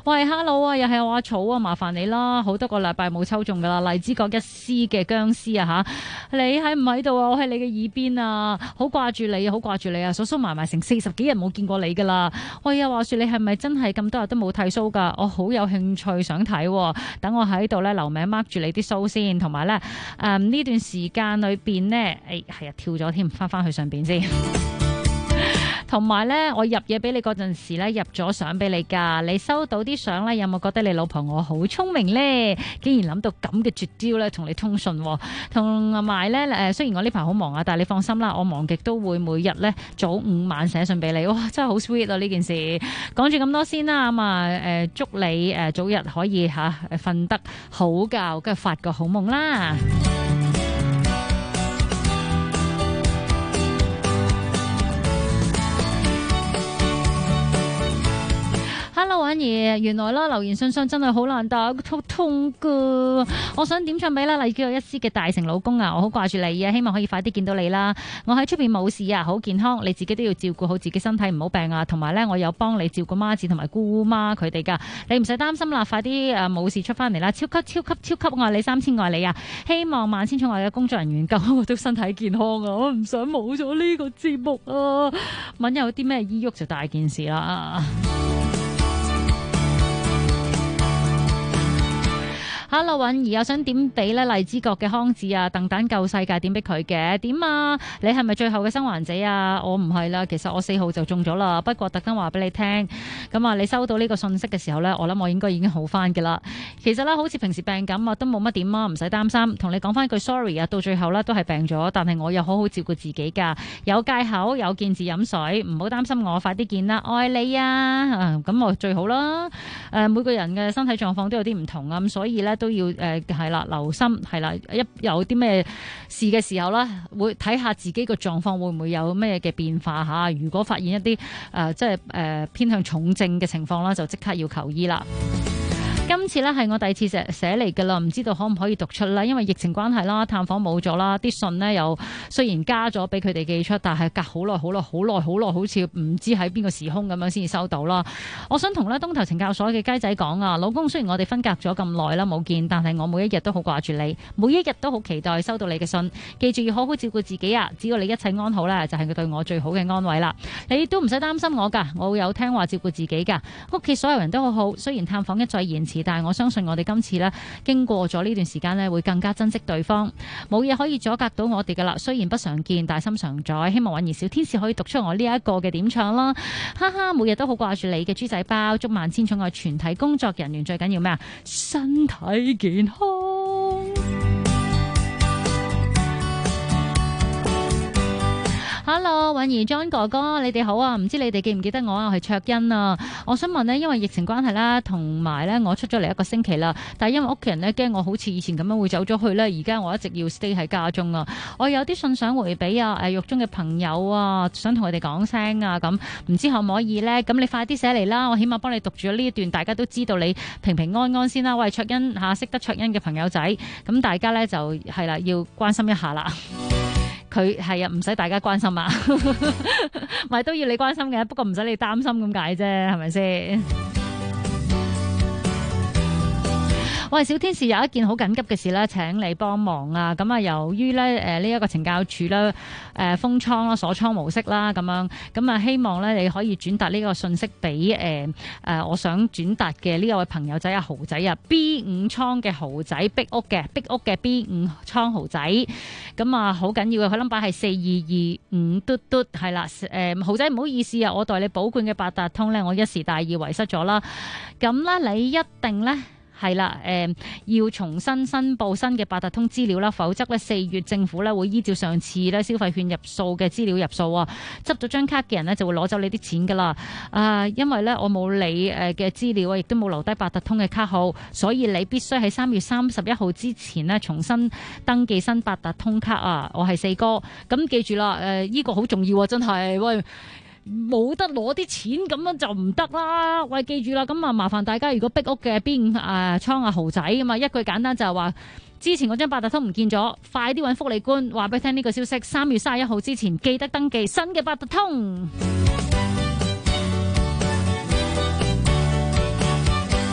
喂 ，hello 啊，又係我阿草啊，麻煩你啦，好多個禮拜冇抽中噶啦，荔枝角一絲嘅僵屍啊吓，你喺唔喺度啊？我喺你嘅耳邊啊，好掛住你，好掛住你啊，數數埋埋成40幾日冇見過你噶啦。喂啊，話說你係咪真係咁多日都冇剃鬚噶？我好有興趣想睇，等我喺度咧留名 mark 住你啲鬚先，同埋咧呢段時間裏邊呢，係啊跳咗添，翻去上邊先。同埋咧，我入嘢俾你嗰陣時咧，入咗相俾你㗎。你收到啲相咧，有冇覺得你老婆我好聰明咧？竟然諗到咁嘅絕招咧，同你通訊。同埋咧，雖然我呢排好忙啊，但係你放心啦，我忙極都會每日咧早午晚寫信俾你。哇，真係好 sweet 啊！呢件事講住咁多先啦，咁啊祝你早日可以瞓得好覺，跟住發個好夢啦。Hello， 婉兒，原來啦留言信箱真係好難打通噶。我想點唱俾啦，荔枝角一絲嘅大成老公啊，我好掛住你啊，希望可以快啲見到你啦。我喺出邊冇事啊，好健康，你自己都要照顧好自己身體，唔好病啊。同埋咧，我有幫你照顧媽子同埋姑媽佢哋噶，你唔使擔心啦，快啲冇事出翻嚟啦，超級超級超級愛你，3000愛你啊！希望萬千寵愛嘅工作人員救我都身體健康啊，我唔想冇咗呢個節目啊。問有啲咩醫郁就大件事啦。Hello， 允兒，我想點俾咧荔枝角嘅康子啊，鄧蛋救世界點俾佢嘅？點啊？你係咪最後嘅生還者啊？我唔係啦，其實我4號就中咗啦，不過特登話俾你聽。咁啊，你收到呢個信息嘅時候呢，我諗我應該已經好翻嘅啦。其實咧，好似平時病咁啊，都冇乜點啊，唔使擔心。同你講翻句 sorry 啊，到最後呢都係病咗，但係我又好好照顧自己㗎，有戒口，有見字飲水，唔好擔心我，快啲見啦，愛你啊！咁我最好啦。每個人嘅身體狀況都有啲唔同啊，咁所以呢。都要係啦，留心係啦，一有啲咩事嘅時候啦，會睇下自己個狀況會唔會有咩嘅變化吓。如果發現一啲即係偏向重症嘅情況啦，就即刻要求醫啦。今次呢係我第二次寫嚟㗎啦，唔知道可唔可以讀出啦？因為疫情關係啦，探訪冇咗啦，啲信呢又雖然加咗俾佢哋寄出，但係隔好耐，好似唔知喺邊個時空咁樣先至收到啦。我想同呢東頭懲教所嘅雞仔講啊，老公，雖然我哋分隔咗咁耐啦冇見，但係我每一日都好掛住你，每一日都好期待收到你嘅信。記住要好好照顧自己啊！只要你一切安好呢，就係佢對我最好嘅安慰啦。你都唔使擔心我㗎，我會有聽話照顧自己㗎。屋企所有人都好好，雖然探訪一再延遲。但係我相信我哋今次呢，經過咗呢段時間呢，會更加珍惜對方，冇嘢可以阻隔到我哋噶啦。雖然不常見，但係心常在。希望允兒小天使可以讀出我呢一個嘅點唱啦，哈哈！每日都好掛住你嘅豬仔包，祝萬千寵愛全體工作人員最緊要咩啊？身體健康。Hello， 允兒 John 哥哥，你哋好啊！唔知你哋記唔記得我啊？我係卓欣啊！我想問呢，因為疫情關係啦，同埋呢我出咗嚟1個星期啦，但係因為屋企人呢驚我好似以前咁樣會走咗去呢，而家我一直要 stay 喺家中啊！我有啲信想回俾獄中嘅朋友啊，想同佢哋講聲啊，咁唔知可唔可以呢？咁你快啲寫嚟啦，我起碼幫你讀住呢一段，大家都知道你平平安安先啦。喂，卓欣識得卓欣嘅朋友仔，咁大家呢就係啦，要關心一下啦。佢係啊，唔使大家關心啊，咪都要你關心嘅，不過唔使你擔心咁解啫，係咪先？喂，小天使有一件好緊急嘅事咧，請你幫忙啊！咁啊，由於咧呢一個懲教處咧封倉啦、鎖倉模式啦咁樣，咁啊希望咧你可以轉達呢個信息俾我想轉達嘅呢一位朋友仔啊，豪仔啊 B5 倉嘅豪仔，壁屋嘅 B5 倉豪仔，咁啊好緊要嘅，佢 number 係4225嘟嘟，係啦，豪仔唔好意思啊，我代你保管嘅八達通咧，我一時大意遺失咗啦，咁咧你一定咧。係啦，要重新申報新嘅八達通資料啦，否則咧4月政府咧會依照上次咧消費券入數嘅資料入數啊，執咗張卡嘅人咧就會攞走你啲錢噶啦。因為咧我冇你嘅資料啊，亦都冇留低八達通嘅卡號，所以你必須喺3月31號之前咧重新登記新八達通卡啊。我係4哥，咁記住啦，呢個好重要啊，真係喂。冇得攞啲錢咁樣就唔得啦！喂，記住啦，咁啊麻煩大家，如果壁屋嘅邊倉啊豪仔咁啊，一句簡單就係話，之前嗰張八達通唔見咗，快啲揾福利官話俾你聽呢個消息，3月31號之前記得登記新嘅八達通。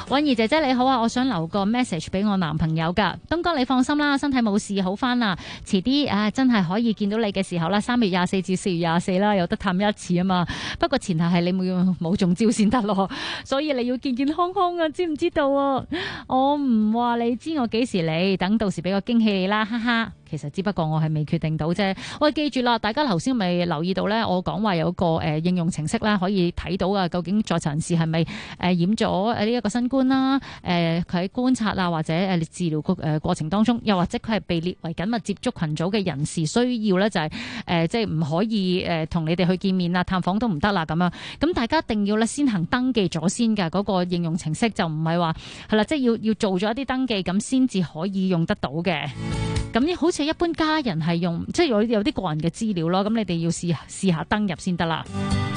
韻兒姐姐你好啊，我想留個 message 俾我男朋友噶。東哥你放心啦，身體冇事好翻啦，遲啲真係可以見到你嘅時候啦，3月24至4月24啦，有得探一次啊嘛。不過前提係你冇中招先得咯，所以你要健健康康啊，知唔知道啊？我唔話你知我幾時嚟，等到時俾個驚喜你啦，哈哈。其實只不過我係未決定到啫。喂，記住啦，大家頭先咪留意到咧，我講話有個應用程式啦，可以睇到啊，究竟在場人士係咪染咗呢一個新冠啦？佢喺觀察啊，或者治療過程當中，又或者佢係被列為緊密接觸群組嘅人士，需要咧就係即係唔可以同你哋去見面啊，探訪都唔得啦咁樣。咁大家一定要咧先行登記咗先㗎，嗰個應用程式就唔係話係啦，即係要做咗一啲登記咁先至可以用得到嘅。咁好似一般家人係用，即係有啲個人嘅資料咯。咁你哋要試下登入先得啦。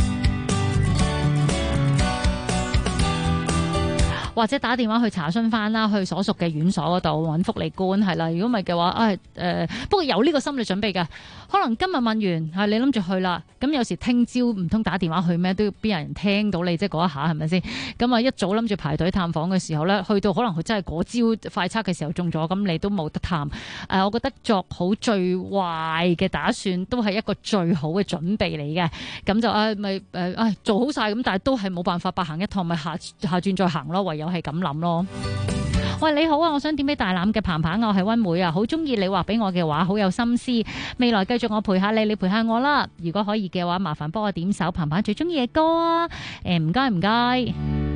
或者打電話去查詢翻啦，去所屬嘅院所嗰度揾福利官係啦。如果唔係嘅話，不過有呢個心理準備㗎。可能今日問完係你諗住去啦，咁有時聽朝唔通打電話去咩？都要邊有人聽到你即係嗰一下係咪先？咁啊一早諗住排隊探訪嘅時候咧，去到可能佢真係嗰朝快測嘅時候中咗，咁你都冇得探。我覺得作好最壞嘅打算都係一個最好嘅準備嚟嘅。咁就做好晒咁，但係都係冇辦法白行一趟，咪下轉再行咯，唯有係咁諗咯。喂，你好啊，我想點俾大欖嘅彭彭，我係溫妹啊，好中意你話俾我嘅話，好有心思，未來繼續我陪下你，你陪下我啦。如果可以嘅話，麻煩幫我點首彭彭最中意嘅歌啊。唔該唔該。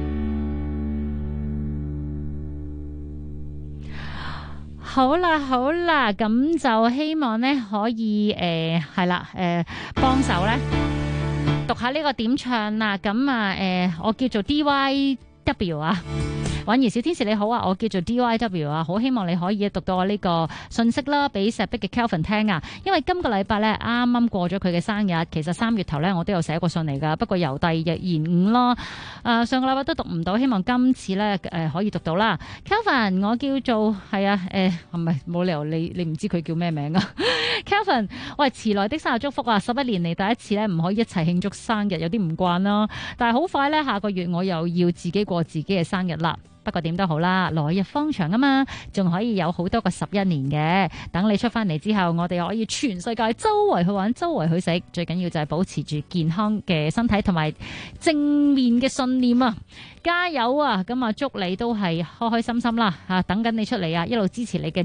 好啦，咁就希望呢可以係啦幫手呢讀下呢個點唱啦。咁我叫做 DYW 啊。韻兒小天使你好啊，我叫做 DYW 啊，好希望你可以讀到我呢個信息啦，俾石壁嘅 Kelvin 聽啊，因為今個禮拜咧啱啱過咗佢嘅生日，其實3月頭咧我都有寫過信嚟噶，不過由第二日延誤咯，上個禮拜都讀唔到，希望今次咧可以讀到啦。Kelvin 我叫做係啊係咪冇理由你唔知佢叫咩名啊？Kelvin 喂，遲來的生日祝福啊，11年嚟第一次咧唔可以一齊慶祝生日，有啲唔慣啦，但係好快咧下個月我又要自己過自己嘅生日啦。不過點都好啦，來日方長啊嘛，仲可以有好多個11年嘅。等你出翻嚟之後，我哋可以全世界周圍去玩，周圍去食。最緊要就係保持住健康嘅身體同埋正面嘅信念啊！加油啊！咁啊，祝你都係開開心心啦吓，等緊你出嚟啊！一路支持你嘅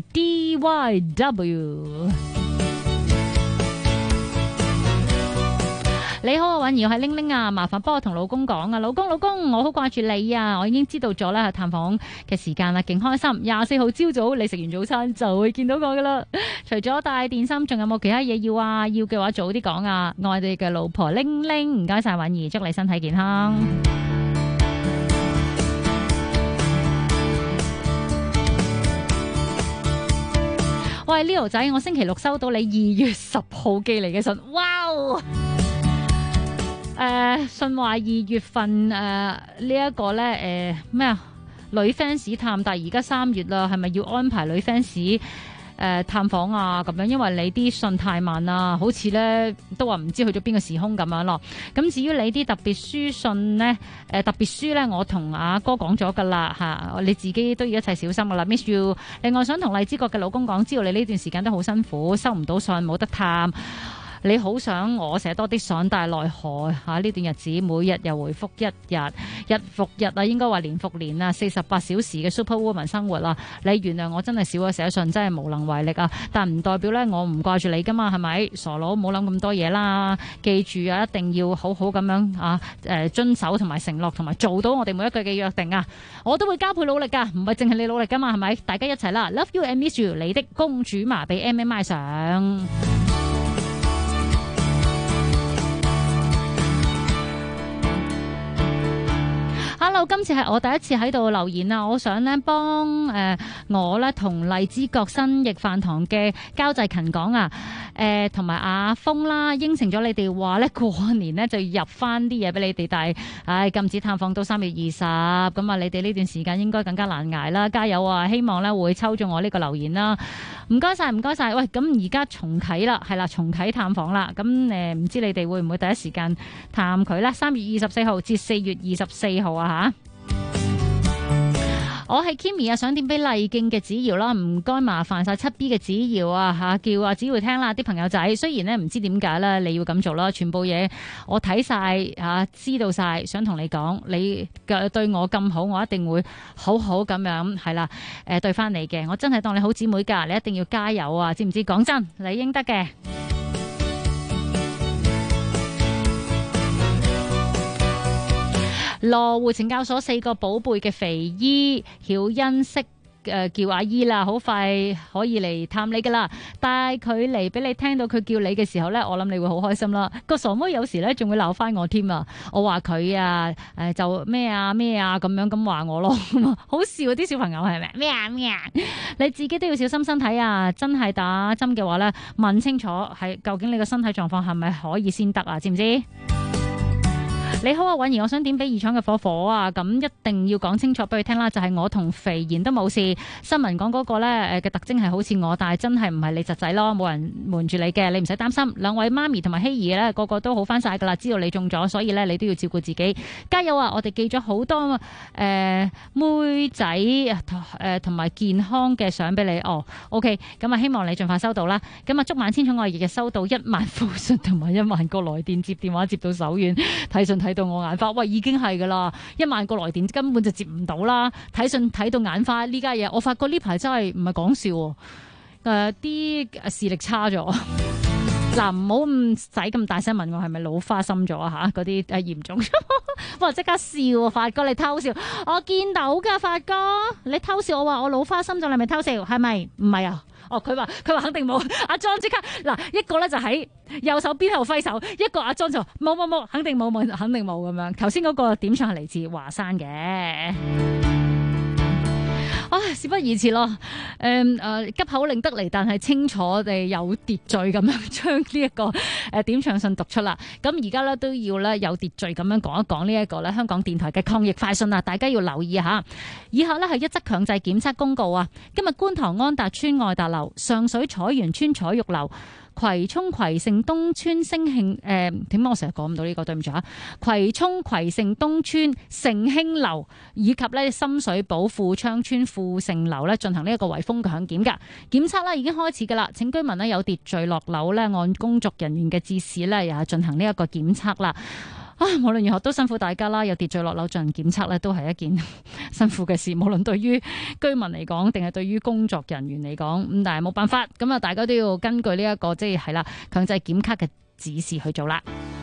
DYW。你好啊，韻兒，我係玲玲啊，麻煩幫我同老公講啊，老公，我好掛住你啊，我已經知道咗啦，探訪嘅時間啦，勁開心。24號朝早你食完早餐就會見到我噶啦。除咗帶電芯，仲有冇其他嘢要啊？要嘅話早啲講啊。愛你嘅老婆玲玲，唔該晒韻兒，祝你身體健康。喂，Leo 仔，我星期六收到你2月10號寄嚟嘅信，哇！信話2月份呢一個咧咩啊女 fans 探，但係而家3月啦，係咪要安排女 fans 探訪啊咁樣？因為你啲信太慢啦，好似咧都話唔知去咗邊個時空咁樣咯。咁至於你啲特別書信咧，特別書咧，我同阿哥講咗噶啦吓，你自己都要一齊小心噶啦。Miss you。另外想同荔枝角嘅老公講，知道你呢段時間都好辛苦，收唔到信，冇得探。你好想我寫多啲信，但係奈何呢段日子每日又回覆一日，日復日啊，應該話年復年啊，48小時嘅 Superwoman 生活啊，你原諒我真係少咗寫信，真係無能為力啊！但唔代表咧我唔掛住你噶嘛，係咪？傻佬，唔好諗咁多嘢啦，記住啊，一定要好好咁樣啊遵守同埋承諾，同埋做到我哋每一句嘅約定啊！我都會加倍努力噶，唔係淨係你努力噶嘛，係咪？大家一齊啦 ，Love you and miss you， 你的公主麻痹 MMI 上。Hello， 今次係我第一次喺度留言啊！我想咧幫我咧同荔枝角新翼飯堂嘅交際勤講啊，同埋阿峰啦，應承咗你哋話咧過年咧就入翻啲嘢俾你哋，但係禁止探訪到3月20，咁啊你哋呢段時間應該更加難捱啦，加油啊！希望咧會抽中我呢個留言啦，唔該晒，唔該晒。喂，咁而家重啟啦，係啦，重啟探訪啦，咁唔知你哋會唔會第一時間探佢咧？3月24號至4月24號啊吓。 我係 Kimi 啊，想點俾麗徑嘅子瑤啦，唔該麻煩晒7B 嘅子瑤啊嚇，叫啊子瑤聽啦，啲朋友仔雖然咧唔知點解咧你要咁做啦，全部嘢我睇晒嚇，知道晒，想同你講，你嘅對我咁好，我一定會好好咁樣係啦，對翻你嘅，我真係當你好姊妹㗎，你一定要加油啊，知唔知？講真，你應得嘅。羅湖懲教所4個寶貝嘅肥姨曉欣識叫阿姨啦，好快可以嚟探你噶啦，帶佢嚟俾你聽到佢叫你嘅時候呢，我諗你會好開心啦。個傻妹有時呢仲會鬧翻我添啊，我話佢啊就咩啊咩啊咁樣咁話我咯，好笑啊啲小朋友係咪咩啊咩啊？你自己都要小心身體啊！真係打針嘅話呢，問清楚係究竟你個身體狀況係咪可以先得啊？知唔知？你好啊，允兒，我想點俾二廠嘅火火啊，咁一定要講清楚俾佢聽啦，就係我同肥賢都冇事。新聞講嗰個呢嘅特徵係好似我，但係真係唔係你侄仔咯，冇人瞞住你嘅，你唔使擔心。兩位媽咪同埋希兒呢，個個都好翻晒噶啦，知道你中咗，所以呢，你都要照顧自己，加油啊！我哋寄咗好多妹仔同埋健康嘅相俾你哦。OK， 咁啊希望你盡快收到啦。咁啊祝萬千寵愛日日收到1萬封信同埋1萬個來電，接電話接到手軟，睇信睇到我眼花，喂，已經係噶啦，1萬個來電根本就接唔到啦，睇信睇到眼花呢家嘢，我發覺呢排真係唔係講笑，啲視力差咗。嗱，唔好唔使咁大聲問我係咪老花心咗啊嚇，嗰啲嚴重。哇！即刻笑啊，發哥你偷笑，我見到㗎，發哥你偷笑，我話我老花心咗，你咪偷笑，係咪？唔係啊。哦，佢話肯定冇。阿莊即刻嗱，一個咧就喺右手邊喺度揮手，一個阿莊就冇，肯定冇咁樣。頭先嗰個點唱係嚟自華山嘅。事不宜遲咯，急口令得嚟，但係清楚地有秩序咁樣將呢一個點唱信讀出啦。咁而家咧都要咧有秩序咁樣講一講呢一個咧香港電台嘅抗疫快訊啊！大家要留意下。以下咧係一則強制檢測公告啊！今日觀塘安達邨愛達樓、上水彩園邨彩玉樓、葵涌葵盛東村星慶點解我成日講唔到呢個？對唔住啊！葵涌葵盛東村盛興樓以及咧深水埗富昌村富盛樓咧進行呢一個圍封強檢噶檢測啦，已經開始噶啦，請居民咧有秩序落樓咧，按工作人員嘅指示咧，又係進行呢一個檢測啦。無論如何都辛苦大家啦，有秩序落樓進行檢測咧，都係一件辛苦嘅事，無論對於居民嚟講，定係對於工作人員嚟講，咁但係冇辦法，咁啊大家都要根據呢一個即係啦強制檢測嘅指示去做啦。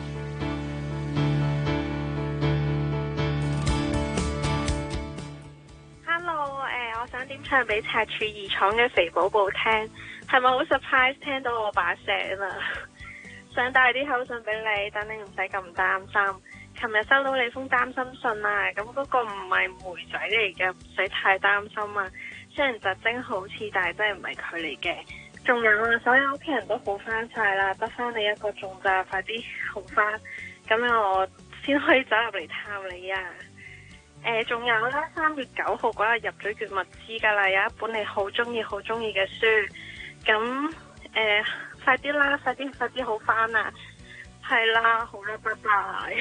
Hello， 我想點唱俾赤柱二廠嘅肥寶寶聽，係咪好 surprise 聽到我把聲啊？想帶啲口信俾你，等你唔使咁擔心。琴日收到你封擔心信啊，咁嗰個唔係妹仔嚟嘅，唔使太擔心啊。雖然特徵好似，但係真係唔係佢嚟嘅。仲有啊，所有屋企人都好翻晒啦，得翻你一個仲咋，快啲好翻，咁樣我先可以走入嚟探你啊。仲有啦，3月9號嗰日入咗月物資噶啦，有一本你好中意嘅書，咁快啲啦，快啲好翻啦，係啦，好啦，拜拜。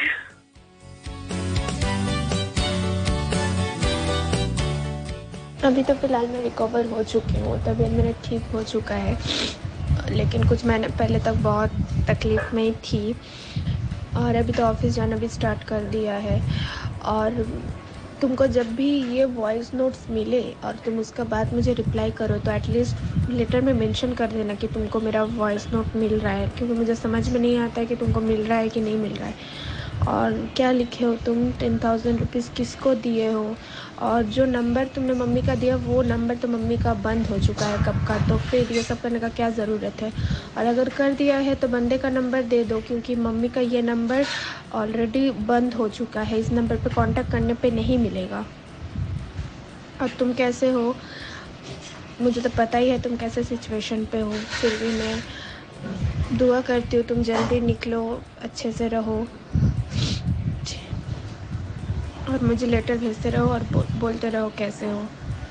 अभी तो फिलहाल मैं रिकवर हो चुकी हूँ, तबीयत मेरा ठीक हो चुका है, लेकिन कुछ महीने पहले तक बहुत तकलीफ़ में ही थी और अभी तो ऑफिस जाना भी स्टार्ट कर दिया है। और तुमको जब भी ये वॉइस नोट्स मिले और तुम उसका बाद मुझे रिप्लाई करो तो एटलीस्ट लेटर में मेंशन कर देना कि तुमको मेरा वॉइस नोट मिल रहा है, क्योंकि मुझे समझ में नहीं आता है कि तुमको मिल रहा है कि नहीं मिल रहा है। और क्या लिखे हो तुम, 10,000 रुपीज़ किसको दिए हो, और जो नंबर तुमने मम्मी का दिया वो नंबर तो मम्मी का बंद हो चुका है कब का, तो फिर ये सब करने का क्या ज़रूरत है। और अगर कर दिया है तो बंदे का नंबर दे दो, क्योंकि मम्मी का ये नंबर ऑलरेडी बंद हो चुका है, इस नंबर पे कांटेक्ट करने पे नहीं मिलेगा। और तुम कैसे हो मुझे तो पता ही है, तुम कैसे सिचुएशन पे हो, फिर भी मैं दुआ करती हूँ तुम जल्दी निकलो, अच्छे से रहो और मुझे लेटर भेजते रहो और बोलते रहो कैसे हो।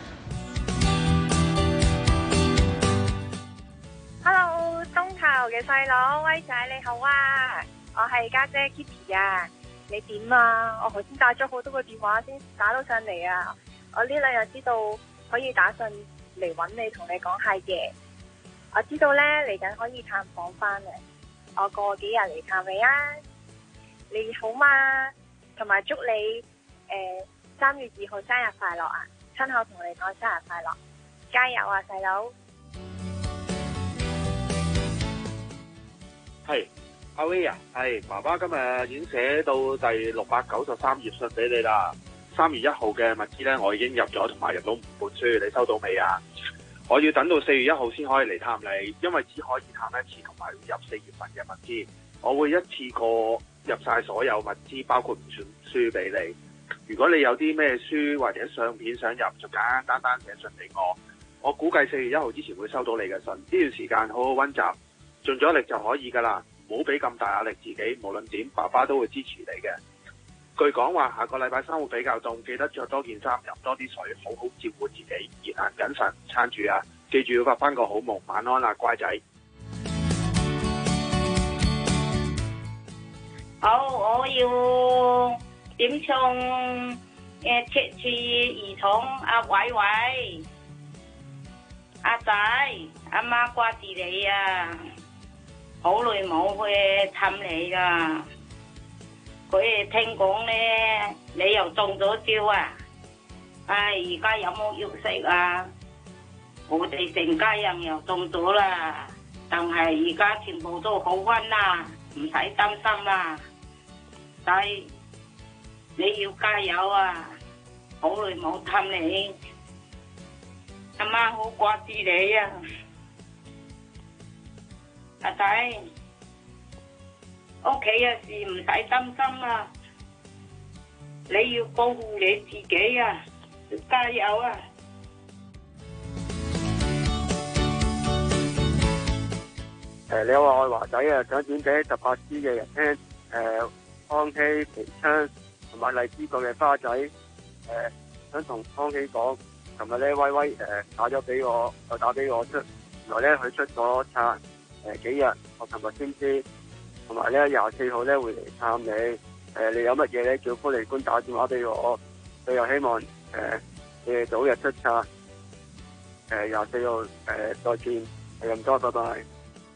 Hello， 東頭嘅細佬威仔你好啊，我係家姐 Kitty 啊，你點啊？我頭先打咗好多個電話先打到上嚟啊， 我呢兩日知道可以打信嚟揾你，同你講下嘢。我知道呢，嚟緊可以探訪翻嚟，我過幾日嚟探你啊！你好嘛？同埋祝你3月2號生日快樂啊！親口同你講生日快樂，加油啊細佬！ 係阿 V 啊，係爸爸今日已經寫到第693頁信俾你啦。3月1號嘅物資呢，我已經入咗，同埋入到5本書，你收到未啊？我要等到4月1號先可以嚟探你，因為只可以探一次，同埋入4月份嘅物資。我會一次過入晒所有物資，包括唔算書俾你。如果你有啲咩書或者相片想入，就簡單單寫信俾我。我估計4月1號之前會收到你嘅信。呢段時間好好溫習，盡咗力就可以噶啦，唔好俾咁大壓力自己。無論點，爸爸都會支持你嘅。據講話下個禮拜3會比較凍，記得着多件衫，飲多啲水，好好照顧自己，言行謹慎，撐住啊！記住要發翻個好夢，晚安啦，乖仔。 好，我要點唱赤柱兒童阿偉偉，阿仔阿媽掛住你啊，好耐冇去探你噶。佢哋聽講咧，你又中咗招啊！唉，而家有冇藥食啊？我哋成家人又中咗啦，但係而家全部都好返啦，唔使擔心啦。仔，你要加油啊！好耐冇探你，阿媽好掛住你啊！阿仔，屋企嘅事唔使擔心啊！你要保護你自己啊！加油啊！ 你好，我係華仔啊，想點俾18支嘅人聽康熙、皮槍同埋荔枝角嘅花仔，想同康熙講，琴日咧威威打咗俾我，又打俾我出，原來咧佢出咗冊幾日，我琴日先知，同埋咧24號咧會嚟探你，你有乜嘢咧叫福利官打電話俾我，佢又希望你哋早日出冊，24號再見，係咁多，拜拜。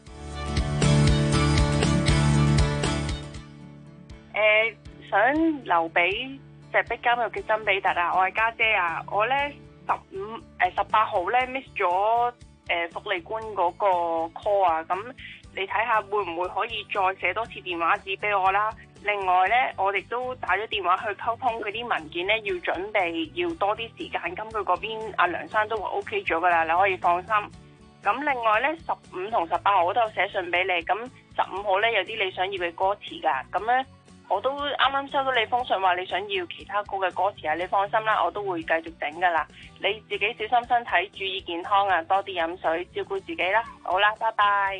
想留俾石壁監獄嘅曾比特啊，我係家姐啊，我咧18號咧 miss 咗福利官嗰個 call 啊，咁你睇下會唔會可以再寫多次電話紙俾我啦？另外咧，我哋都打咗電話去溝通嗰啲文件咧，要準備要多啲時間，咁佢嗰邊阿梁生都話 OK 咗噶啦，你可以放心。咁另外咧，15同18號我都有寫信俾你，咁15號咧有啲你想要嘅歌詞噶，咁咧。我都啱啱收到你封信，話你想要其他歌嘅歌詞啊！你放心啦，我都會繼續整噶啦。你自己小心身體，注意健康啊！多啲飲水，照顧自己啦。好啦，拜拜。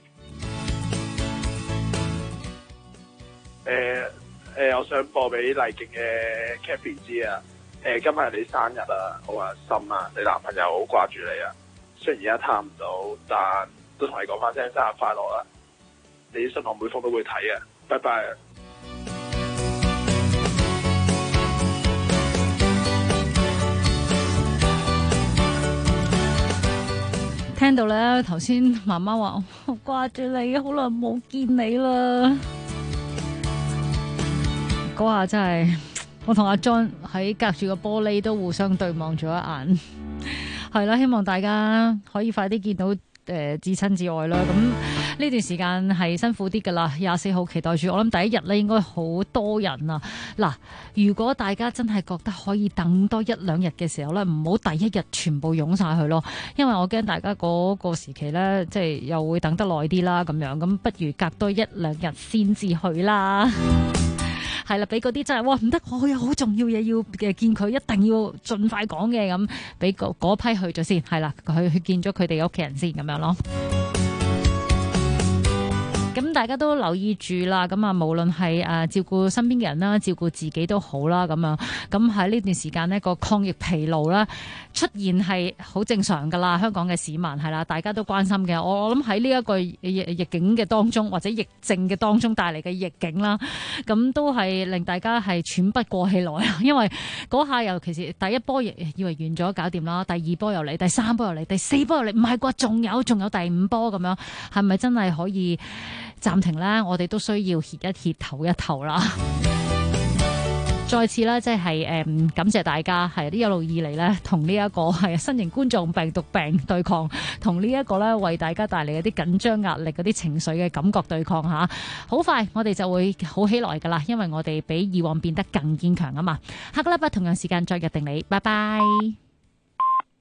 我想播俾麗靜嘅 Kathy 知啊。今日你生日啊，好啊，心啊，你男朋友好掛住你啊。雖然而家探唔到，但都同你講翻聲生日快樂啦。你啲信我每封都會睇啊。拜拜。 聽到咧，頭先媽媽話好掛住你，好耐冇見你啦。嗰下真係，我同阿 John 喺隔住個玻璃都互相對望咗一眼。係啦，希望大家可以快啲見到至親至愛啦。咁呢段時間係辛苦啲噶啦，24號期待住。我諗第一日咧應該好多人啊。嗱，如果大家真係覺得可以等多1-2日嘅時候咧，唔好第一日全部湧晒去咯，因為我驚大家嗰個時期咧，即係又會等得耐啲啦。咁樣咁，不如隔多1-2日先至去啦。係啦，俾嗰啲真係哇唔得，我有好重要嘢要見佢，一定要盡快講嘅咁，俾嗰批去咗先。係啦，去見咗佢哋嘅屋企人先咁樣咯。 咁大家都留意住啦，咁啊無論係照顧身邊嘅人啦，照顧自己都好啦，咁樣咁喺呢段時間呢個抗疫疲勞啦出現係好正常噶啦，香港嘅市民係啦，大家都關心嘅。我諗喺呢一個疫境嘅當中，或者疫症嘅當中帶嚟嘅逆境啦，咁都係令大家係喘不過氣來啊！因為嗰下尤其是第一波以為完咗搞掂啦，第二波又嚟，第三波又嚟，第四波又嚟，唔係啩？仲有第五波咁樣，係咪真係可以暫停呢？我哋都需要歇一歇、唞一唞啦。再次咧，即係感謝大家係呢一路以嚟咧，同呢一個係新型冠狀病毒病對抗，同呢一個咧為大家帶嚟一啲緊張壓力嗰啲情緒嘅感覺對抗嚇。好快我哋就會好起來㗎啦，因為我哋比以往變得更堅強啊嘛。下個禮拜同樣時間再約定你，拜拜。